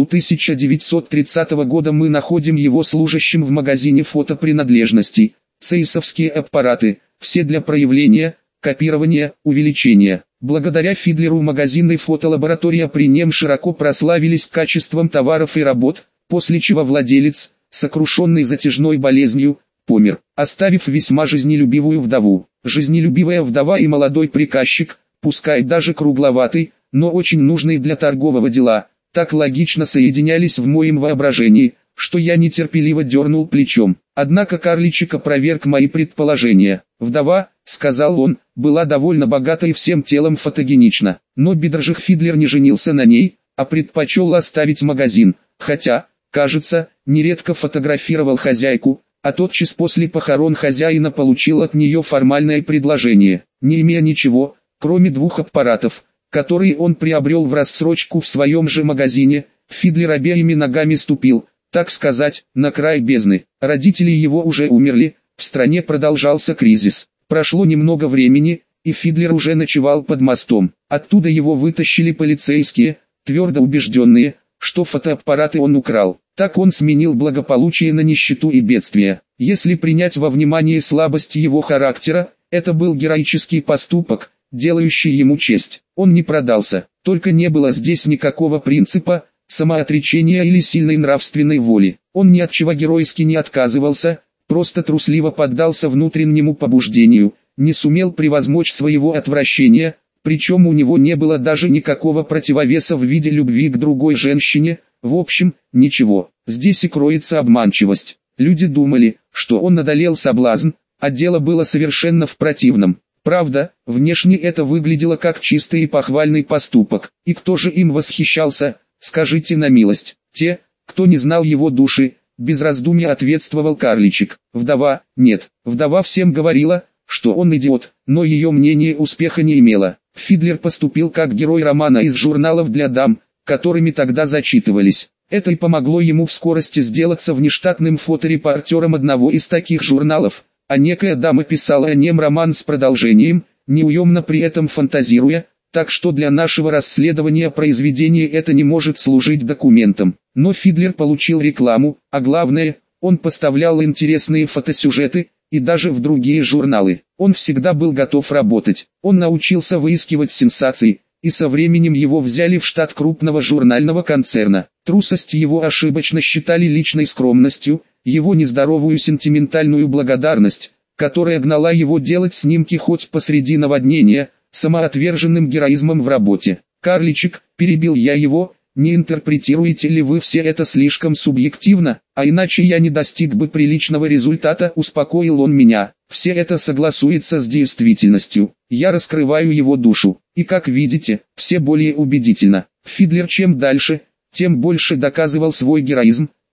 Speaker 1: 1930 года мы находим его служащим в магазине фотопринадлежностей. Цейсовские аппараты, все для проявления, копирования, увеличения. Благодаря Фидлеру магазины и фотолаборатория при нем широко прославились качеством товаров и работ, после чего владелец, сокрушенный затяжной болезнью, помер, оставив весьма жизнелюбивую вдову. Жизнелюбивая вдова и молодой приказчик, пускай даже кругловатый, но очень нужный для торгового дела, так логично соединялись в моем воображении, что я нетерпеливо дернул плечом. Однако Карличек опроверг мои предположения. Вдова, сказал он, была довольно богата и всем телом фотогенична, но Бедержих Фидлер не женился на ней, а предпочел оставить магазин, хотя, кажется, нередко фотографировал хозяйку, а тотчас после похорон хозяина получил от нее формальное предложение. Не имея ничего, кроме 2 аппаратов, которые он приобрел в рассрочку в своем же магазине, Фидлер обеими ногами ступил, так сказать, на край бездны. Родители его уже умерли, в стране продолжался кризис. Прошло немного времени, и Фидлер уже ночевал под мостом. Оттуда его вытащили полицейские, твердо убежденные, что фотоаппараты он украл. Так он сменил благополучие на нищету и бедствие. Если принять во внимание слабость его характера, это был героический поступок, делающий ему честь. Он не продался, только не было здесь никакого принципа, самоотречения или сильной нравственной воли. Он ни от чего геройски не отказывался, просто трусливо поддался внутреннему побуждению, не сумел превозмочь своего отвращения, причем у него не было даже никакого противовеса в виде любви к другой женщине. В общем, ничего, здесь и кроется обманчивость. Люди думали, что он одолел соблазн, а дело было совершенно в противном. Правда, внешне это выглядело как чистый и похвальный поступок. И кто же им восхищался, скажите на милость? Те, кто не знал его души, без раздумья ответствовал Карличек. Вдова, нет, вдова всем говорила, что он идиот, но ее мнение успеха не имело. Фидлер поступил как герой романа из журналов для дам, которыми тогда зачитывались. Это и помогло ему в скорости сделаться внештатным фоторепортером одного из таких журналов, а некая дама писала о нем роман с продолжением, неуемно при этом фантазируя, так что для нашего расследования произведение это не может служить документом. Но Фидлер получил рекламу, а главное, он поставлял интересные фотосюжеты, и даже в другие журналы. Он всегда был готов работать. Он научился выискивать сенсации, и со временем его взяли в штат крупного журнального концерна. Трусость его ошибочно считали личной скромностью, его нездоровую сентиментальную благодарность, которая гнала его делать снимки хоть посреди наводнения, самоотверженным героизмом в работе. «Карличек», перебил я его, не интерпретируете ли вы все это слишком субъективно, а иначе я не достиг бы приличного результата, успокоил он меня. Все это согласуется с действительностью. Я раскрываю его душу, и как видите, все более убедительно. Фидлер чем дальше, тем больше доказывал свой героизм,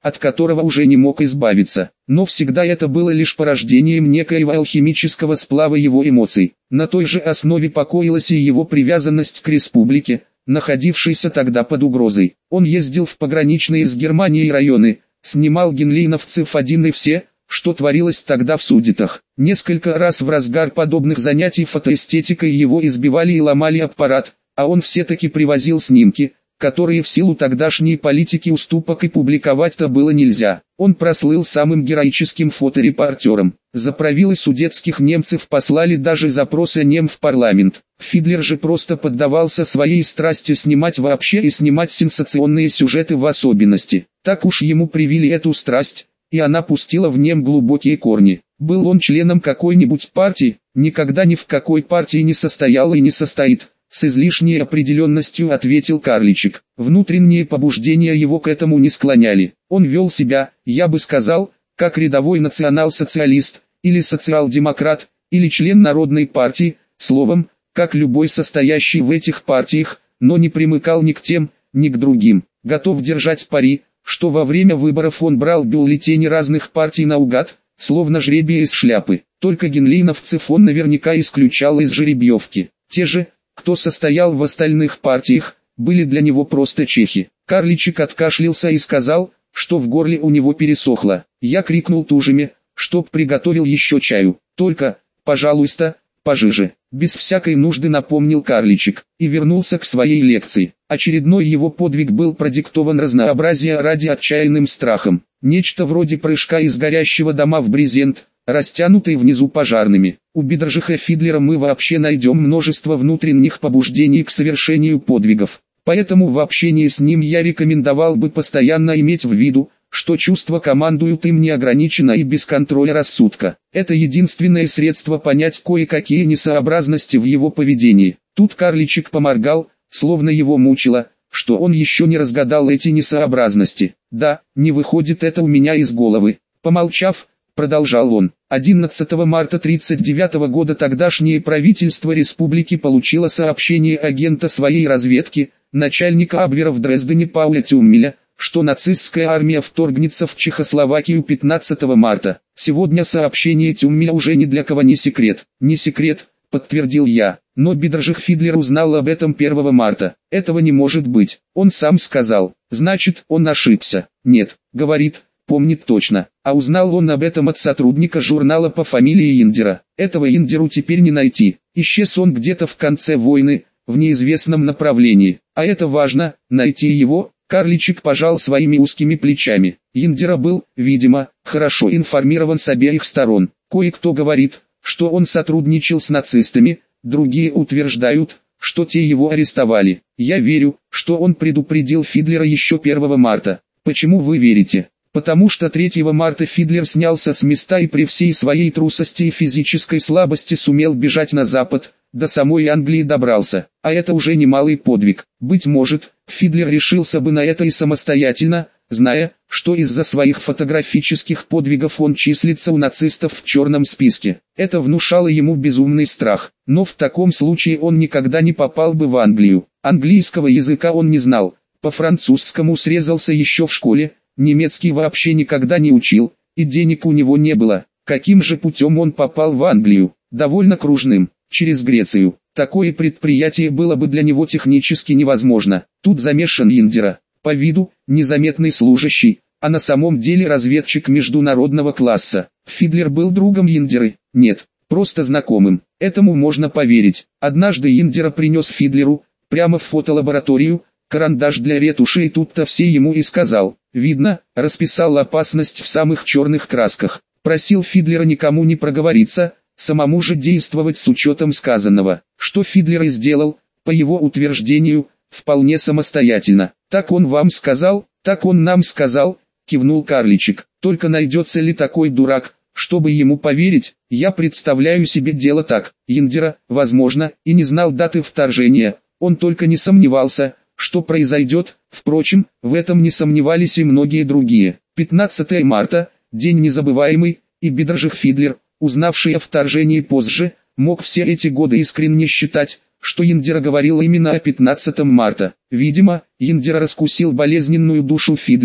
Speaker 1: от которого уже не мог избавиться. Но всегда это было лишь порождением некоего алхимического сплава его эмоций. На той же основе покоилась и его привязанность к республике, находившейся тогда под угрозой. Он ездил в пограничные с Германией районы, снимал генлейновцев один и все, что творилось тогда в Судетах. Несколько раз в разгар подобных занятий фотоэстетикой его избивали и ломали аппарат, а он все-таки привозил снимки, которые в силу тогдашней политики уступок и публиковать-то было нельзя. Он прослыл самым героическим фоторепортером. За правилы судетских немцев послали даже запрос о нем в парламент. Фидлер же просто поддавался своей страсти снимать вообще и снимать сенсационные сюжеты в особенности. Так уж ему привили эту страсть, и она пустила в нем глубокие корни. Был он членом какой-нибудь партии, никогда ни в какой партии не состоял и не состоит. С излишней определенностью ответил Карличек. Внутренние побуждения его к этому не склоняли. Он вел себя, я бы сказал, как рядовой национал-социалист, или социал-демократ, или член Народной партии, словом, как любой состоящий в этих партиях, но не примыкал ни к тем, ни к другим. Готов держать пари, что во время выборов он брал бюллетени разных партий наугад, словно жребий из шляпы. Только генлейновцев он наверняка исключал из жеребьевки. Те же, кто состоял в остальных партиях, были для него просто чехи. Карличек откашлялся и сказал, что в горле у него пересохло. Я крикнул тужами, чтоб приготовил еще чаю. Только, пожалуйста, пожиже. Без всякой нужды напомнил Карличек, и вернулся к своей лекции. Очередной его подвиг был продиктован разнообразия ради отчаянным страхом. Нечто вроде прыжка из горящего дома в брезент, растянутый внизу пожарными. У Бидржиха Фидлера мы вообще найдем множество внутренних побуждений к совершению подвигов. Поэтому в общении с ним я рекомендовал бы постоянно иметь в виду, что чувства командуют им неограниченно и без контроля рассудка. Это единственное средство понять кое-какие несообразности в его поведении. Тут Карличек поморгал, словно его мучило, что он еще не разгадал эти несообразности. Да, не выходит это у меня из головы. Помолчав, продолжал он. 11 марта 1939 года тогдашнее правительство республики получило сообщение агента своей разведки, начальника Абвера в Дрездене Пауля Тюммеля, что нацистская армия вторгнется в Чехословакию 15 марта. Сегодня сообщение Тюммеля уже ни для кого не секрет. Не секрет, подтвердил я, но Бидржих Фидлер узнал об этом 1 марта. Этого не может быть. Он сам сказал. Значит, он ошибся. Нет, говорит, помнит точно. А узнал он об этом от сотрудника журнала по фамилии Индера. Этого Индеру теперь не найти. Исчез он где-то в конце войны, в неизвестном направлении. А это важно, найти его. Карличек пожал своими узкими плечами. Индера был, видимо, хорошо информирован с обеих сторон. Кое-кто говорит, что он сотрудничал с нацистами, другие утверждают, что те его арестовали. Я верю, что он предупредил Фидлера еще 1 марта. Почему вы верите? Потому что 3 марта Фидлер снялся с места и при всей своей трусости и физической слабости сумел бежать на запад, до самой Англии добрался, а это уже немалый подвиг. Быть может, Фидлер решился бы на это и самостоятельно, зная, что из-за своих фотографических подвигов он числится у нацистов в черном списке. Это внушало ему безумный страх, но в таком случае он никогда не попал бы в Англию. Английского языка он не знал, по-французскому срезался еще в школе, немецкий вообще никогда не учил, и денег у него не было. Каким же путем он попал в Англию? Довольно кружным. Через Грецию. Такое предприятие было бы для него технически невозможно. Тут замешан Индера. По виду, незаметный служащий, а на самом деле разведчик международного класса. Фидлер был другом Индеры? Нет, просто знакомым. Этому можно поверить. Однажды Индера принес Фидлеру, прямо в фотолабораторию, карандаш для ретуши и тут-то все ему и сказал. Видно, расписал опасность в самых черных красках. Просил Фидлера никому не проговориться, самому же действовать с учетом сказанного, что Фидлер и сделал, по его утверждению, вполне самостоятельно. Так он вам сказал, так он нам сказал, кивнул Карличек. Только найдется ли такой дурак, чтобы ему поверить? Я представляю себе дело так. Индера, возможно, и не знал даты вторжения, он только не сомневался, что произойдет, впрочем, в этом не сомневались и многие другие. 15 марта, день незабываемый, и Бидржих Фидлер, узнавший о вторжении позже, мог все эти годы искренне считать, что Индера говорил именно о 15 марта. Видимо, Индера раскусил болезненную душу Фидлера,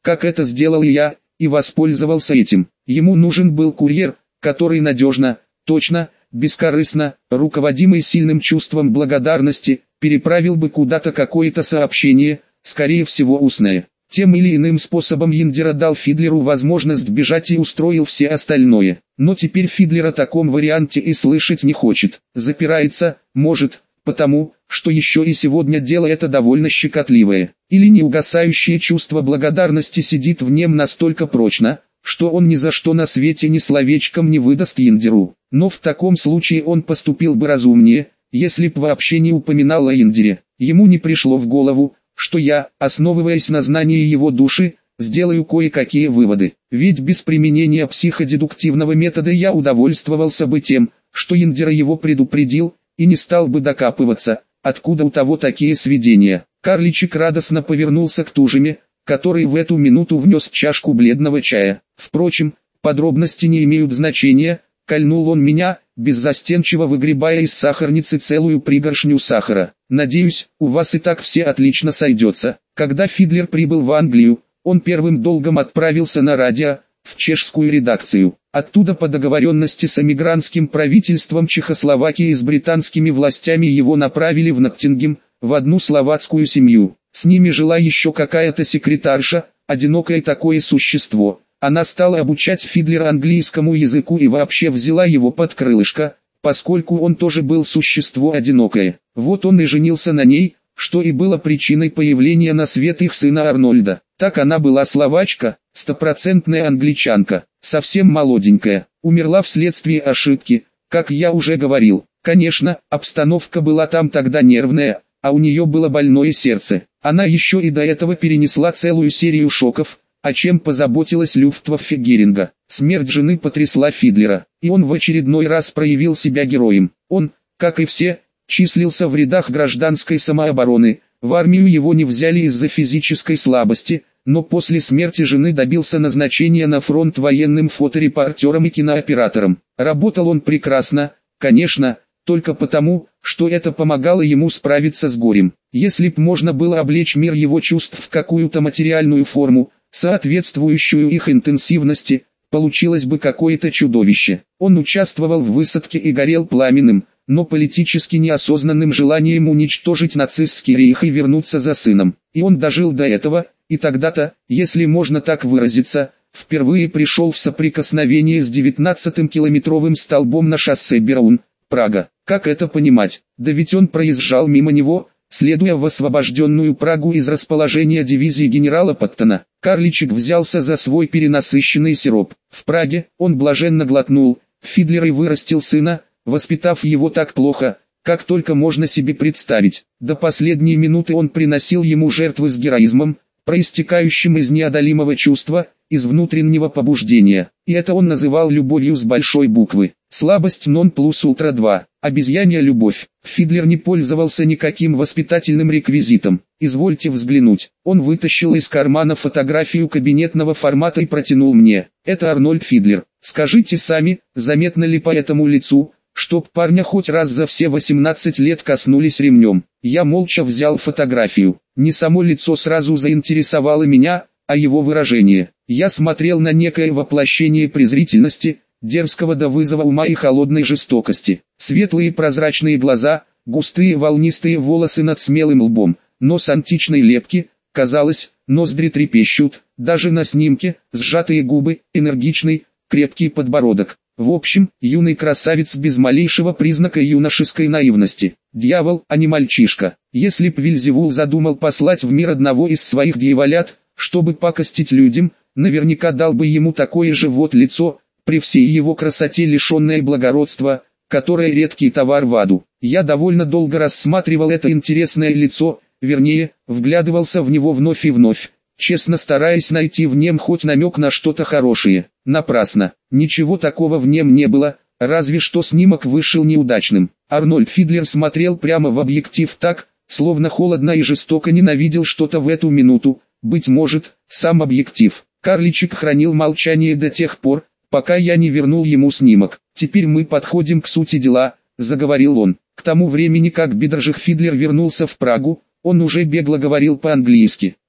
Speaker 1: как это сделал и я, и воспользовался этим. Ему нужен был курьер, который надежно, точно, бескорыстно, руководимый сильным чувством благодарности, переправил бы куда-то какое-то сообщение, скорее всего устное. Тем или иным способом Йиндира дал Фидлеру возможность бежать и устроил все остальное. Но теперь Фидлер о таком варианте и слышать не хочет. Запирается, может, потому, что еще и сегодня дело это довольно щекотливое. Или неугасающее чувство благодарности сидит в нем настолько прочно, что он ни за что на свете ни словечком не выдаст Йиндиру. Но в таком случае он поступил бы разумнее, если б вообще не упоминал о Йиндире. Ему не пришло в голову, что я, основываясь на знании его души, сделаю кое-какие выводы. Ведь без применения психодедуктивного метода я удовольствовался бы тем, что Йиндира его предупредил, и не стал бы докапываться, откуда у того такие сведения. Карличик радостно повернулся к Тужеме, который в эту минуту внес чашку бледного чая. Впрочем, подробности не имеют значения, кольнул он меня, беззастенчиво выгребая из сахарницы целую пригоршню сахара. Надеюсь, у вас и так все отлично сойдется. Когда Фидлер прибыл в Англию, он первым долгом отправился на радио, в чешскую редакцию. Оттуда по договоренности с эмигрантским правительством Чехословакии и с британскими властями его направили в Ноттингем, в одну словацкую семью. С ними жила еще какая-то секретарша, одинокое такое существо. Она стала обучать Фидлера английскому языку и вообще взяла его под крылышко, поскольку он тоже был существо одинокое. Вот он и женился на ней, что и было причиной появления на свет их сына Арнольда. Так она была словачка, стопроцентная англичанка, совсем молоденькая, умерла вследствие ошибки, как я уже говорил. Конечно, обстановка была там тогда нервная, а у нее было больное сердце. Она еще и до этого перенесла целую серию шоков, о чем позаботилась Люфтваффе Геринга. Смерть жены потрясла Фидлера, и он в очередной раз проявил себя героем. Он, как и все, числился в рядах гражданской самообороны, в армию его не взяли из-за физической слабости, но после смерти жены добился назначения на фронт военным фоторепортером и кинооператором. Работал он прекрасно, конечно, только потому, что это помогало ему справиться с горем. Если б можно было облечь мир его чувств в какую-то материальную форму, соответствующую их интенсивности, получилось бы какое-то чудовище. Он участвовал в высадке и горел пламенным, но политически неосознанным желанием уничтожить нацистский рейх и вернуться за сыном. И он дожил до этого, и тогда-то, если можно так выразиться, впервые пришел в соприкосновение с 19-м километровым столбом на шоссе Берун, Прага. Как это понимать? Да ведь он проезжал мимо него, следуя в освобожденную Прагу из расположения дивизии генерала Паттона. Карличик взялся за свой перенасыщенный сироп. В Праге он блаженно глотнул, Фидлер и вырастил сына, воспитав его так плохо, как только можно себе представить. До последней минуты он приносил ему жертвы с героизмом, проистекающим из неодолимого чувства, из внутреннего побуждения. И это он называл любовью с большой буквы. Слабость нон плюс ультра 2. Обезьянья любовь. Фидлер не пользовался никаким воспитательным реквизитом. Извольте взглянуть. Он вытащил из кармана фотографию кабинетного формата и протянул мне. Это Арнольд Фидлер. Скажите сами, заметно ли по этому лицу, чтоб парня хоть раз за все 18 лет коснулись ремнем. Я молча взял фотографию. Не само лицо сразу заинтересовало меня, а его выражение. Я смотрел на некое воплощение презрительности, дерзкого до вызова ума и холодной жестокости. Светлые прозрачные глаза, густые волнистые волосы над смелым лбом, нос античной лепки, казалось, ноздри трепещут, даже на снимке, сжатые губы, энергичный, крепкий подбородок. В общем, юный красавец без малейшего признака юношеской наивности. Дьявол, а не мальчишка. Если б Вельзевул задумал послать в мир одного из своих дьяволят, чтобы пакостить людям, наверняка дал бы ему такое же вот лицо, при всей его красоте лишенное благородства, которое редкий товар в аду. Я довольно долго рассматривал это интересное лицо, вернее, вглядывался в него вновь и вновь, честно стараясь найти в нем хоть намек на что-то хорошее. Напрасно. Ничего такого в нем не было, разве что снимок вышел неудачным. Арнольд Фидлер смотрел прямо в объектив так, словно холодно и жестоко ненавидел что-то в эту минуту, быть может, сам объектив. Карличик хранил молчание до тех пор, пока я не вернул ему снимок. «Теперь мы подходим к сути дела», — заговорил он. К тому времени, как Бидржих Фидлер вернулся в Прагу, он уже бегло говорил по-английски.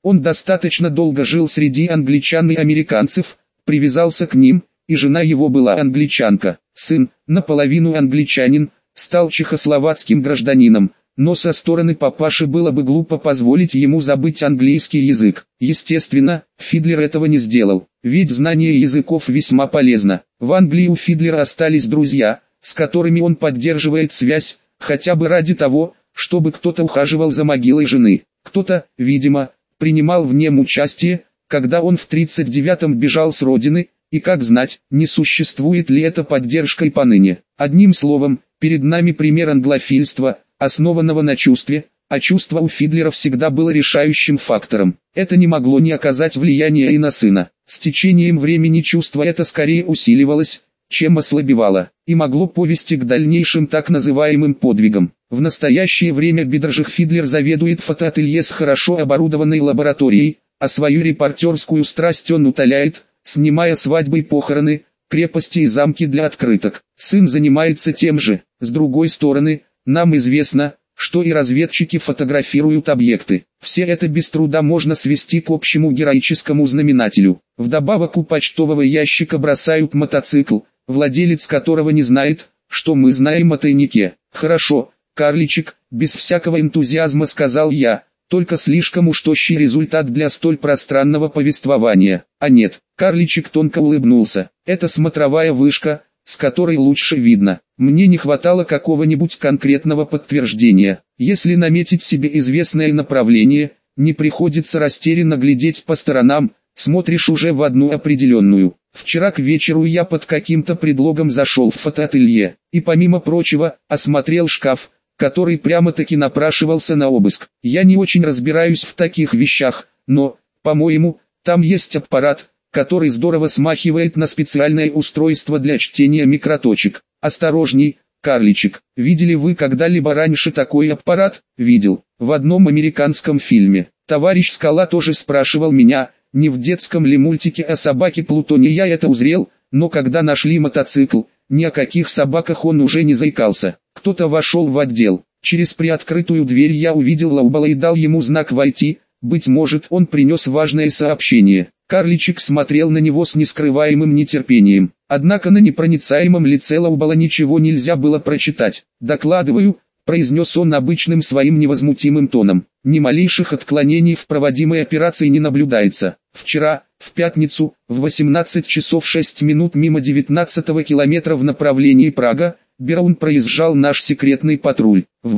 Speaker 1: Он достаточно долго жил среди англичан и американцев, привязался к ним, и жена его была англичанка. Сын, наполовину англичанин, стал чехословацким гражданином, но со стороны папаши было бы глупо позволить ему забыть английский язык. Естественно, Фидлер этого не сделал, ведь знание языков весьма полезно. В Англии у Фидлера остались друзья, с которыми он поддерживает связь, хотя бы ради того, чтобы кто-то ухаживал за могилой жены. Кто-то, видимо, принимал в нем участие, когда он в 1939-м бежал с родины, и как знать, не существует ли это поддержкой поныне. Одним словом, перед нами пример англофильства, основанного на чувстве, а чувство у Фидлера всегда было решающим фактором. Это не могло не оказать влияния и на сына. С течением времени чувство это скорее усиливалось, чем ослабевало, и могло повести к дальнейшим так называемым подвигам. В настоящее время Бидржих Фидлер заведует фотоателье с хорошо оборудованной лабораторией, а свою репортерскую страсть он утоляет, снимая свадьбы и похороны, крепости и замки для открыток. Сын занимается тем же. С другой стороны, нам известно, что и разведчики фотографируют объекты. Все это без труда можно свести к общему героическому знаменателю. Вдобавок у почтового ящика бросают мотоцикл, владелец которого не знает, что мы знаем о тайнике. «Хорошо, карличек», без всякого энтузиазма сказал я, только слишком уж тощий результат для столь пространного повествования. А нет, карличек тонко улыбнулся. Это смотровая вышка, с которой лучше видно. Мне не хватало какого-нибудь конкретного подтверждения. Если наметить себе известное направление, не приходится растерянно глядеть по сторонам, смотришь уже в одну определенную. Вчера к вечеру я под каким-то предлогом зашел в фотоателье, и помимо прочего, осмотрел шкаф, который прямо-таки напрашивался на обыск. Я не очень разбираюсь в таких вещах, но, по-моему, там есть аппарат, который здорово смахивает на специальное устройство для чтения микроточек. Осторожней, карличек. Видели вы когда-либо раньше такой аппарат? Видел. В одном американском фильме. Товарищ Скала тоже спрашивал меня, не в детском ли мультике о собаке Плутоне я это узрел, но когда нашли мотоцикл, ни о каких собаках он уже не заикался. Кто-то вошел в отдел. Через приоткрытую дверь я увидел Лаубала и дал ему знак войти. Быть может, он принес важное сообщение. Карличек смотрел на него с нескрываемым нетерпением. Однако на непроницаемом лице Лаубала ничего нельзя было прочитать. «Докладываю», — произнес он обычным своим невозмутимым тоном. «Ни малейших отклонений в проводимой операции не наблюдается. Вчера, в пятницу, в 18 часов 6 минут мимо 19-го километра в направлении Прага, Берун проезжал наш секретный патруль. В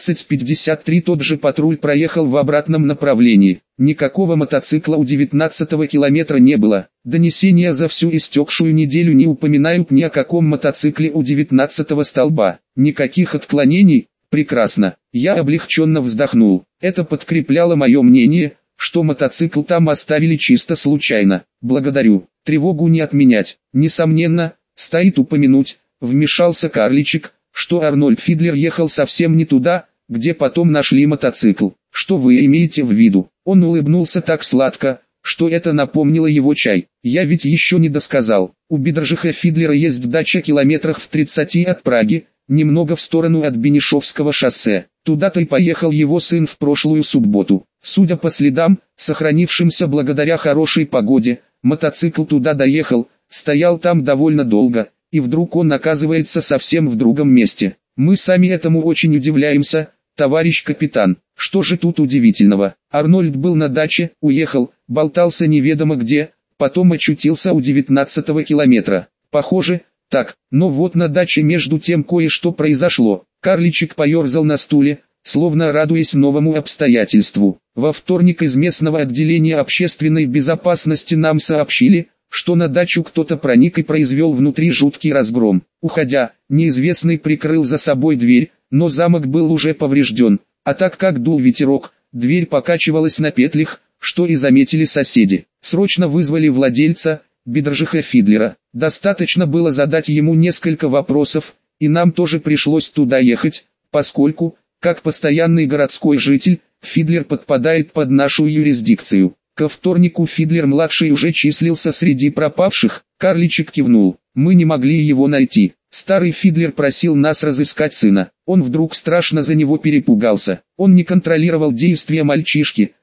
Speaker 1: 18:53 тот же патруль проехал в обратном направлении. Никакого мотоцикла у 19-го километра не было. Донесения за всю истекшую неделю не упоминают ни о каком мотоцикле у 19-го столба. Никаких отклонений? Прекрасно. Я облегченно вздохнул. Это подкрепляло мое мнение, что мотоцикл там оставили чисто случайно. Благодарю. Тревогу не отменять. Несомненно, стоит упомянуть, вмешался карличек, что Арнольд Фидлер ехал совсем не туда, где потом нашли мотоцикл. Что вы имеете в виду? Он улыбнулся так сладко, что это напомнило его чай. Я ведь еще не досказал. У Бидржиха Фидлера есть дача километрах в 30 от Праги, немного в сторону от Бенешовского шоссе. Туда-то и поехал его сын в прошлую субботу. Судя по следам, сохранившимся благодаря хорошей погоде, мотоцикл туда доехал, стоял там довольно долго, и вдруг он оказывается совсем в другом месте. Мы сами этому очень удивляемся, товарищ капитан. Что же тут удивительного? Арнольд был на даче, уехал, болтался неведомо где, потом очутился у 19-го километра. Похоже, так, но вот на даче между тем кое-что произошло. Карличек поерзал на стуле, словно радуясь новому обстоятельству. Во вторник из местного отделения общественной безопасности нам сообщили, что на дачу кто-то проник и произвел внутри жуткий разгром. Уходя, неизвестный прикрыл за собой дверь, но замок был уже поврежден, а так как дул ветерок, дверь покачивалась на петлях, что и заметили соседи. Срочно вызвали владельца, Бидржиха Фидлера. Достаточно было задать ему несколько вопросов, и нам тоже пришлось туда ехать, поскольку, как постоянный городской житель, Фидлер подпадает под нашу юрисдикцию. Ко вторнику Фидлер-младший уже числился среди пропавших. Карличек кивнул. Мы не могли его найти. Старый Фидлер просил нас разыскать сына. Он вдруг страшно за него перепугался. Он не контролировал действия мальчишки,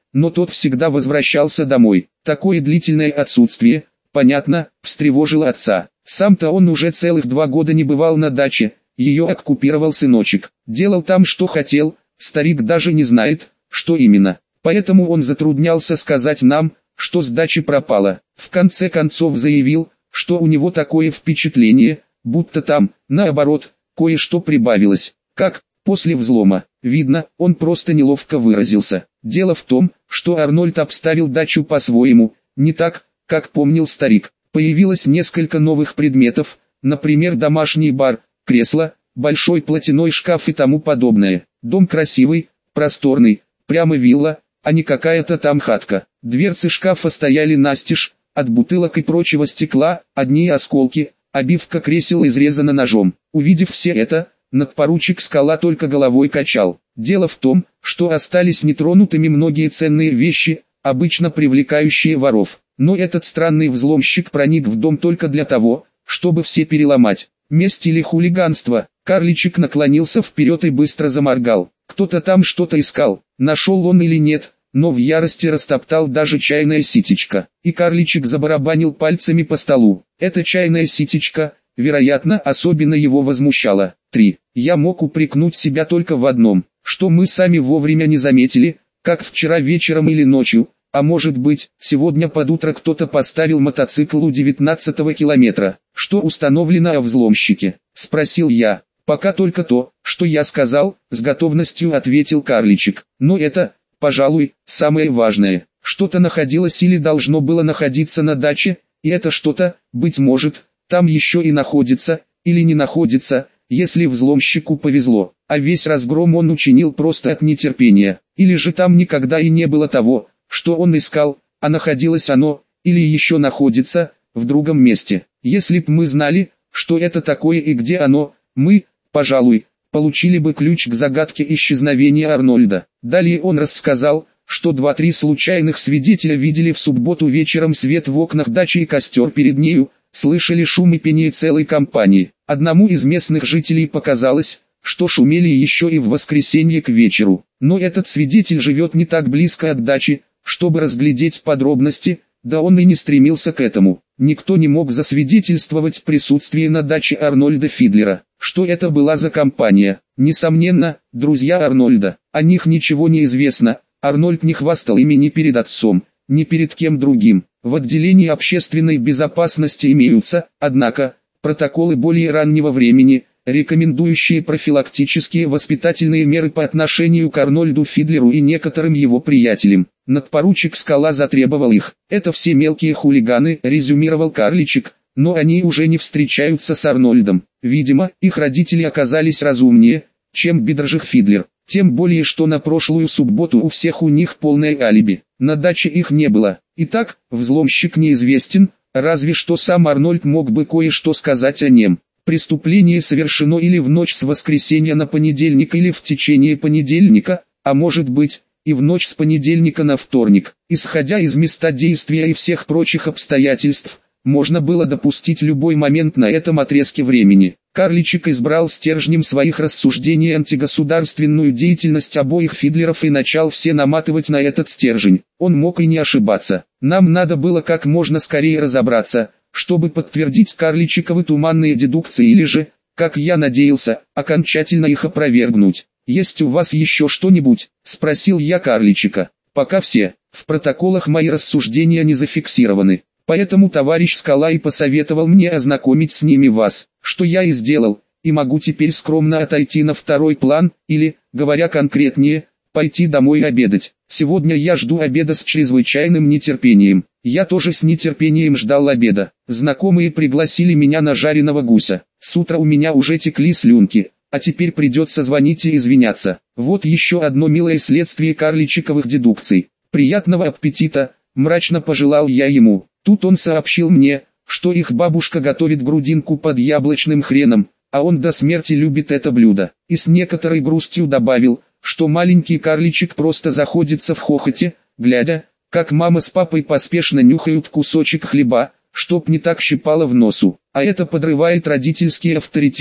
Speaker 1: но тот всегда возвращался домой. Такое длительное отсутствие, понятно, встревожило отца. Сам-то он уже целых 2 года не бывал на даче, ее оккупировал сыночек. Делал там что хотел, старик даже не знает, что именно. Поэтому он затруднялся сказать нам, что с дачи пропало. В конце концов заявил, что у него такое впечатление, будто там, наоборот, кое-что прибавилось. Как? После взлома. Видно, он просто неловко выразился. Дело в том, что Арнольд обставил дачу по-своему, не так, как помнил старик. Появилось несколько новых предметов, например домашний бар, кресло, большой платяной шкаф и тому подобное. Дом красивый, просторный, прямо вилла, а не какая-то там хатка. Дверцы шкафа стояли настежь, от бутылок и прочего стекла, одни осколки, обивка кресел изрезана ножом. Увидев все это, надпоручик Скала только головой качал. Дело в том, что остались нетронутыми многие ценные вещи, обычно привлекающие воров. Но этот странный взломщик проник в дом только для того, чтобы все переломать. Месть или хулиганство? Карличик наклонился вперед и быстро заморгал. Кто-то там что-то искал, нашел он или нет, но в ярости растоптал даже чайное ситечко. И карличик забарабанил пальцами по столу. Эта чайная ситечка, вероятно, особенно его возмущала. 3. Я мог упрекнуть себя только в одном, что мы сами вовремя не заметили, как вчера вечером или ночью, а может быть, сегодня под утро кто-то поставил мотоцикл у 19-го километра. Что установлено о взломщике? Спросил я. Пока только то, что я сказал, с готовностью ответил карличик. Но это, пожалуй, самое важное. Что-то находилось или должно было находиться на даче, и это что-то, быть может, там еще и находится, или не находится, если взломщику повезло, а весь разгром он учинил просто от нетерпения. Или же там никогда и не было того, что он искал, а находилось оно, или еще находится, в другом месте. Если б мы знали, что это такое и где оно, мы, пожалуй, получили бы ключ к загадке исчезновения Арнольда. Далее он рассказал, что 2-3 случайных свидетеля видели в субботу вечером свет в окнах дачи и костер перед нею, слышали шум и пение целой компании. Одному из местных жителей показалось, что шумели еще и в воскресенье к вечеру. Но этот свидетель живет не так близко от дачи, чтобы разглядеть подробности, да он и не стремился к этому. Никто не мог засвидетельствовать присутствие на даче Арнольда Фидлера. Что это была за компания? Несомненно, друзья Арнольда. О них ничего не известно. Арнольд не хвастал ими ни перед отцом, ни перед кем другим. В отделении общественной безопасности имеются, однако, протоколы более раннего времени, рекомендующие профилактические воспитательные меры по отношению к Арнольду Фидлеру и некоторым его приятелям. Надпоручик Скала затребовал их. Это все мелкие хулиганы, резюмировал карличик, но они уже не встречаются с Арнольдом. Видимо, их родители оказались разумнее, чем Бидржих Фидлер. Тем более, что на прошлую субботу у всех у них полное алиби. На даче их не было. Итак, взломщик неизвестен, разве что сам Арнольд мог бы кое-что сказать о нем. Преступление совершено или в ночь с воскресенья на понедельник, или в течение понедельника, а может быть, и в ночь с понедельника на вторник. Исходя из места действия и всех прочих обстоятельств, можно было допустить любой момент на этом отрезке времени. Карличик избрал стержнем своих рассуждений антигосударственную деятельность обоих Фидлеров и начал все наматывать на этот стержень. Он мог и не ошибаться. Нам надо было как можно скорее разобраться, чтобы подтвердить Карличиковы туманные дедукции или же, как я надеялся, окончательно их опровергнуть. «Есть у вас еще что-нибудь?» – спросил я Карличика. «Пока все. В протоколах мои рассуждения не зафиксированы. Поэтому товарищ Скала и посоветовал мне ознакомить с ними вас, что я и сделал, и могу теперь скромно отойти на второй план, или, говоря конкретнее, пойти домой обедать. Сегодня я жду обеда с чрезвычайным нетерпением. Я тоже с нетерпением ждал обеда. Знакомые пригласили меня на жареного гуся. С утра у меня уже текли слюнки, а теперь придется звонить и извиняться. Вот еще одно милое следствие карличиковых дедукций. Приятного аппетита, мрачно пожелал я ему. Тут он сообщил мне, что их бабушка готовит грудинку под яблочным хреном, а он до смерти любит это блюдо. И с некоторой грустью добавил, что маленький карличик просто заходится в хохоте, глядя, как мама с папой поспешно нюхают кусочек хлеба, чтоб не так щипало в носу. А это подрывает родительский авторитет,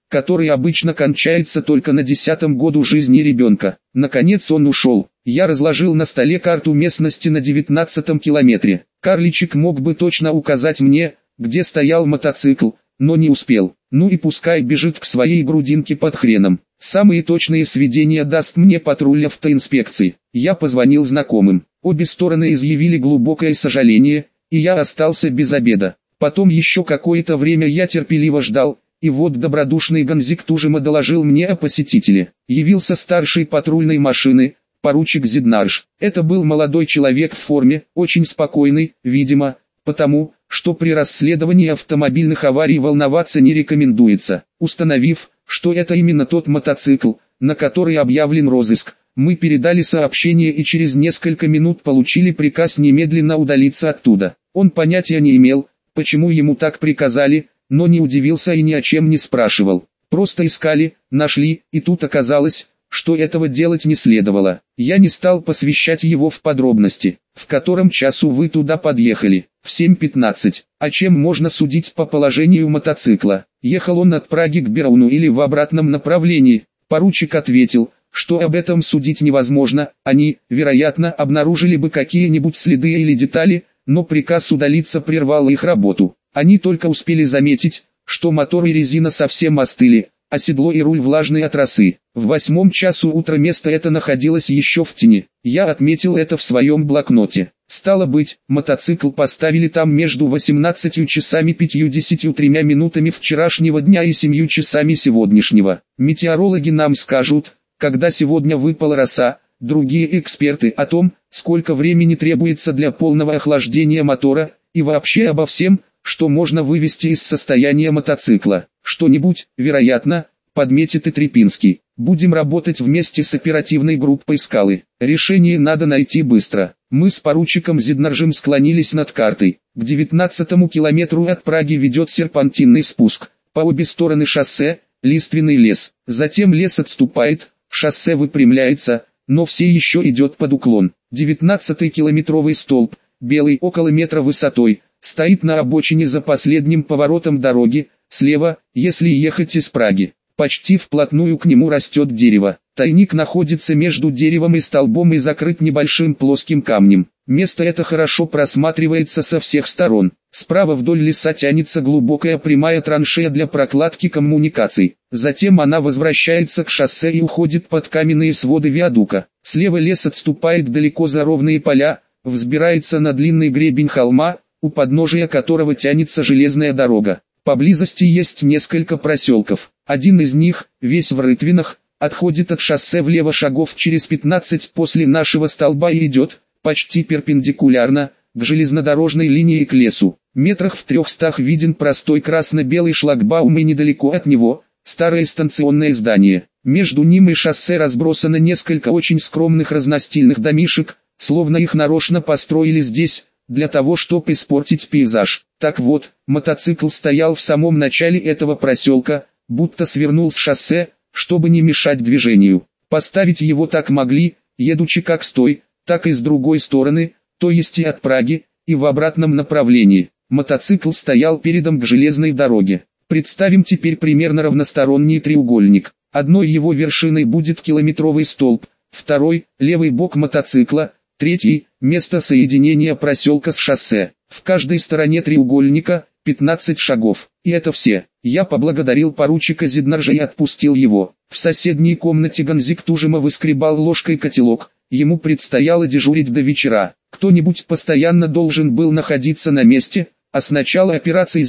Speaker 1: который обычно кончается только на 10-м году жизни ребенка. Наконец он ушел. Я разложил на столе карту местности на 19-м километре. Карличик мог бы точно указать мне, где стоял мотоцикл, но не успел. Ну и пускай бежит к своей грудинке под хреном. Самые точные сведения даст мне патруль автоинспекции. Я позвонил знакомым. Обе стороны изъявили глубокое сожаление, и я остался без обеда. Потом еще какое-то время я терпеливо ждал, и вот добродушный Ганзик Тужима доложил мне о посетителе. Явился старший патрульной машины, поручик Зиднарш. Это был молодой человек в форме, очень спокойный, видимо, потому, что при расследовании автомобильных аварий волноваться не рекомендуется. Установив, что это именно тот мотоцикл, на который объявлен розыск, мы передали сообщение и через несколько минут получили приказ немедленно удалиться оттуда. Он понятия не имел, почему ему так приказали, но не удивился и ни о чем не спрашивал. Просто искали, нашли, и тут оказалось, что этого делать не следовало. Я не стал посвящать его в подробности. В котором часу вы туда подъехали? В 7:15. А чем можно судить по положению мотоцикла? Ехал он от Праги к Берауну или в обратном направлении? Поручик ответил, что об этом судить невозможно. Они, вероятно, обнаружили бы какие-нибудь следы или детали, но приказ удалиться прервал их работу. Они только успели заметить, что мотор и резина совсем остыли, а седло и руль влажные от росы. В 8 часу утра место это находилось еще в тени. Я отметил это в своем блокноте. Стало быть, мотоцикл поставили там между 18 часами 53 минутами вчерашнего дня и 7 часами сегодняшнего. Метеорологи нам скажут, когда сегодня выпала роса, другие эксперты о том, сколько времени требуется для полного охлаждения мотора, и вообще обо всем, что можно вывести из состояния мотоцикла. Что-нибудь, вероятно, подметит и Трепинский. Будем работать вместе с оперативной группой «Скалы». Решение надо найти быстро. Мы с поручиком Зиднаржем склонились над картой. К 19-му километру от Праги ведет серпантинный спуск. По обе стороны шоссе – лиственный лес. Затем лес отступает, шоссе выпрямляется, но все еще идет под уклон. 19-й километровый столб, белый около метра высотой, стоит на обочине за последним поворотом дороги, слева, если ехать из Праги. Почти вплотную к нему растет дерево. Тайник находится между деревом и столбом и закрыт небольшим плоским камнем. Место это хорошо просматривается со всех сторон. Справа вдоль леса тянется глубокая прямая траншея для прокладки коммуникаций. Затем она возвращается к шоссе и уходит под каменные своды виадука. Слева лес отступает далеко за ровные поля, взбирается на длинный гребень холма, у подножия которого тянется железная дорога. Поблизости есть несколько проселков. Один из них, весь в рытвинах, отходит от шоссе влево шагов через 15 после нашего столба и идет, почти перпендикулярно, к железнодорожной линии и к лесу. Метрах в 300 виден простой красно-белый шлагбаум и недалеко от него, старое станционное здание. Между ним и шоссе разбросано несколько очень скромных разностильных домишек, словно их нарочно построили здесь, для того чтобы испортить пейзаж. Так вот, мотоцикл стоял в самом начале этого проселка, будто свернул с шоссе, чтобы не мешать движению. Поставить его так могли, едучи как с той, так и с другой стороны, то есть и от Праги, и в обратном направлении. Мотоцикл стоял передом к железной дороге. Представим теперь примерно равносторонний треугольник. Одной его вершиной будет километровый столб, второй – левый бок мотоцикла, третий – место соединения проселка с шоссе. В каждой стороне треугольника – 15 шагов. И это все. Я поблагодарил поручика Зиднаржа и отпустил его. В соседней комнате Ганзик Тужима выскребал ложкой котелок. Ему предстояло дежурить до вечера. Кто-нибудь постоянно должен был находиться на месте, а с начала операции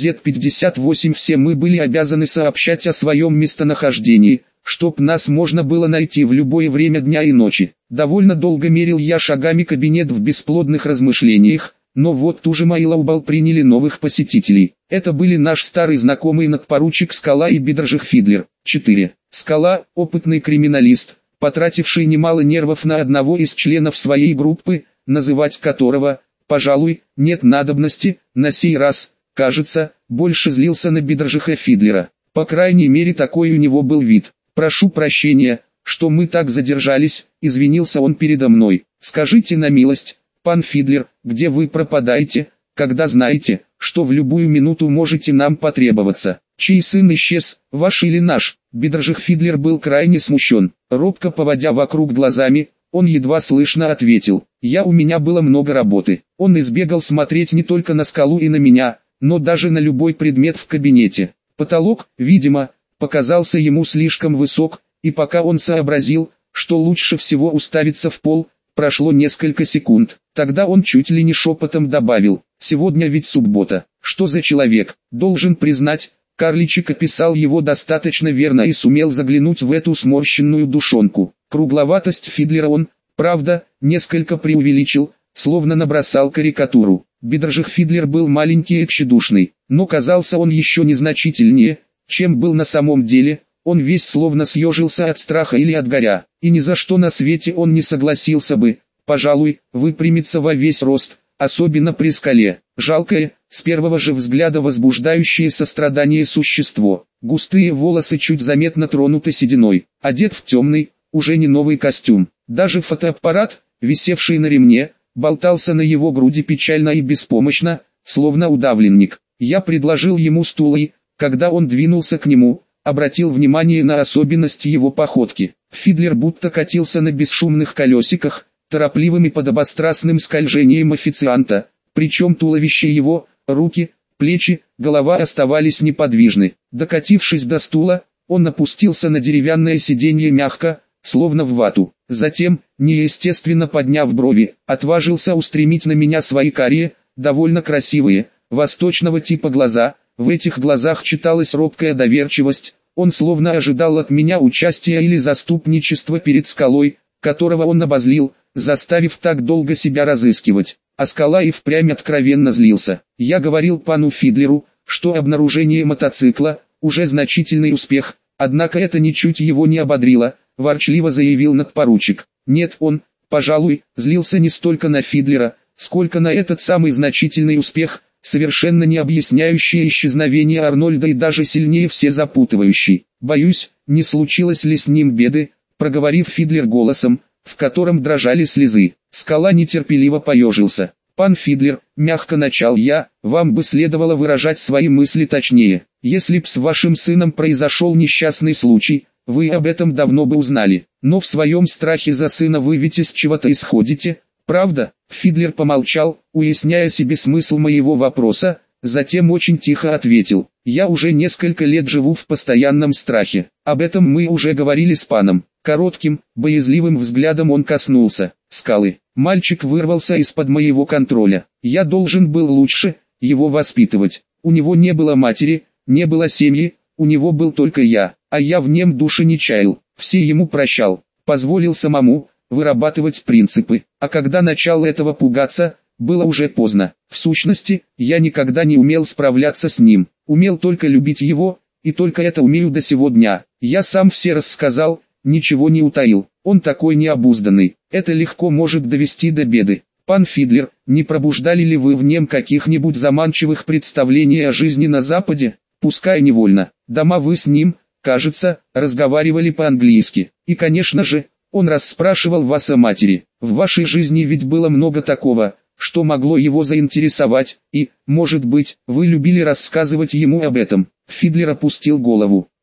Speaker 1: Z58 все мы были обязаны сообщать о своем местонахождении, чтоб нас можно было найти в любое время дня и ночи. Довольно долго мерил я шагами кабинет в бесплодных размышлениях, но вот Тужима и Лаубал приняли новых посетителей. Это были наш старый знакомый надпоручик Скала и Бидржих Фидлер. 4. Скала – опытный криминалист, потративший немало нервов на одного из членов своей группы, называть которого, пожалуй, нет надобности, на сей раз, кажется, больше злился на Бидржиха Фидлера. По крайней мере такой у него был вид. «Прошу прощения, что мы так задержались», — извинился он передо мной. «Скажите на милость, пан Фидлер, где вы пропадаете, когда знаете, что в любую минуту можете нам потребоваться?» Чей сын исчез, ваш или наш? Бедржих Фидлер был крайне смущен. Робко поводя вокруг глазами, он едва слышно ответил: у меня было много работы. Он избегал смотреть не только на скалу и на меня, но даже на любой предмет в кабинете. Потолок, видимо, показался ему слишком высок, и пока он сообразил, что лучше всего уставиться в пол, прошло несколько секунд. Тогда он чуть ли не шепотом добавил: сегодня ведь суббота. Что за человек? Должен признать, карличик описал его достаточно верно и сумел заглянуть в эту сморщенную душонку. Кругловатость Фидлера он, правда, несколько преувеличил, словно набросал карикатуру. Бедржих Фидлер был маленький и тщедушный, но казался он еще незначительнее, чем был на самом деле. Он весь словно съежился от страха или от горя, и ни за что на свете он не согласился бы, пожалуй, выпрямиться во весь рост, особенно при скале. Жалкое, с первого же взгляда возбуждающее сострадание существо. Густые волосы чуть заметно тронуты сединой, одет в темный, уже не новый костюм. Даже фотоаппарат, висевший на ремне, болтался на его груди печально и беспомощно, словно удавленник. Я предложил ему стул и, когда он двинулся к нему, обратил внимание на особенности его походки. Фидлер будто катился на бесшумных колесиках, торопливым и подобострастным скольжением официанта, причем туловище его, руки, плечи, голова оставались неподвижны. Докатившись до стула, он опустился на деревянное сиденье мягко, словно в вату. Затем, неестественно подняв брови, отважился устремить на меня свои карие, довольно красивые, восточного типа глаза. В этих глазах читалась робкая доверчивость, он словно ожидал от меня участия или заступничества перед скалой, которого он обозлил, заставив так долго себя разыскивать. А скала и впрямь откровенно злился. Я говорил пану Фидлеру, что обнаружение мотоцикла – уже значительный успех, однако это ничуть его не ободрило, ворчливо заявил надпоручик. Нет, он, пожалуй, злился не столько на Фидлера, сколько на этот самый значительный успех, совершенно не объясняющий исчезновение Арнольда и даже сильнее все запутывающий. Боюсь, не случилось ли с ним беды, проговорив Фидлер голосом, в котором дрожали слезы. Скала нетерпеливо поежился. «Пан Фидлер», — мягко начал я, — «вам бы следовало выражать свои мысли точнее. Если б с вашим сыном произошел несчастный случай, вы об этом давно бы узнали. Но в своем страхе за сына вы ведь из чего-то исходите, правда?» Фидлер помолчал, уясняя себе смысл моего вопроса, затем очень тихо ответил: «Я уже несколько лет живу в постоянном страхе. Об этом мы уже говорили с паном». Коротким, боязливым взглядом он коснулся скалы. Мальчик вырвался из-под моего контроля. Я должен был лучше его воспитывать. У него не было матери, не было семьи, у него был только я, а я в нем души не чаял, все ему прощал, позволил самому вырабатывать принципы, а когда начал этого пугаться, было уже поздно. В сущности, я никогда не умел справляться с ним, умел только любить его, и только это умею до сего дня. Я сам все рассказал, ничего не утаил, он такой необузданный, это легко может довести до беды. Пан Фидлер, не пробуждали ли вы в нем каких-нибудь заманчивых представлений о жизни на Западе, пускай невольно? Дома вы с ним, кажется, разговаривали по-английски, и конечно же, он расспрашивал вас о матери. В вашей жизни ведь было много такого, что могло его заинтересовать, и, может быть, вы любили рассказывать ему об этом. Фидлер опустил голову.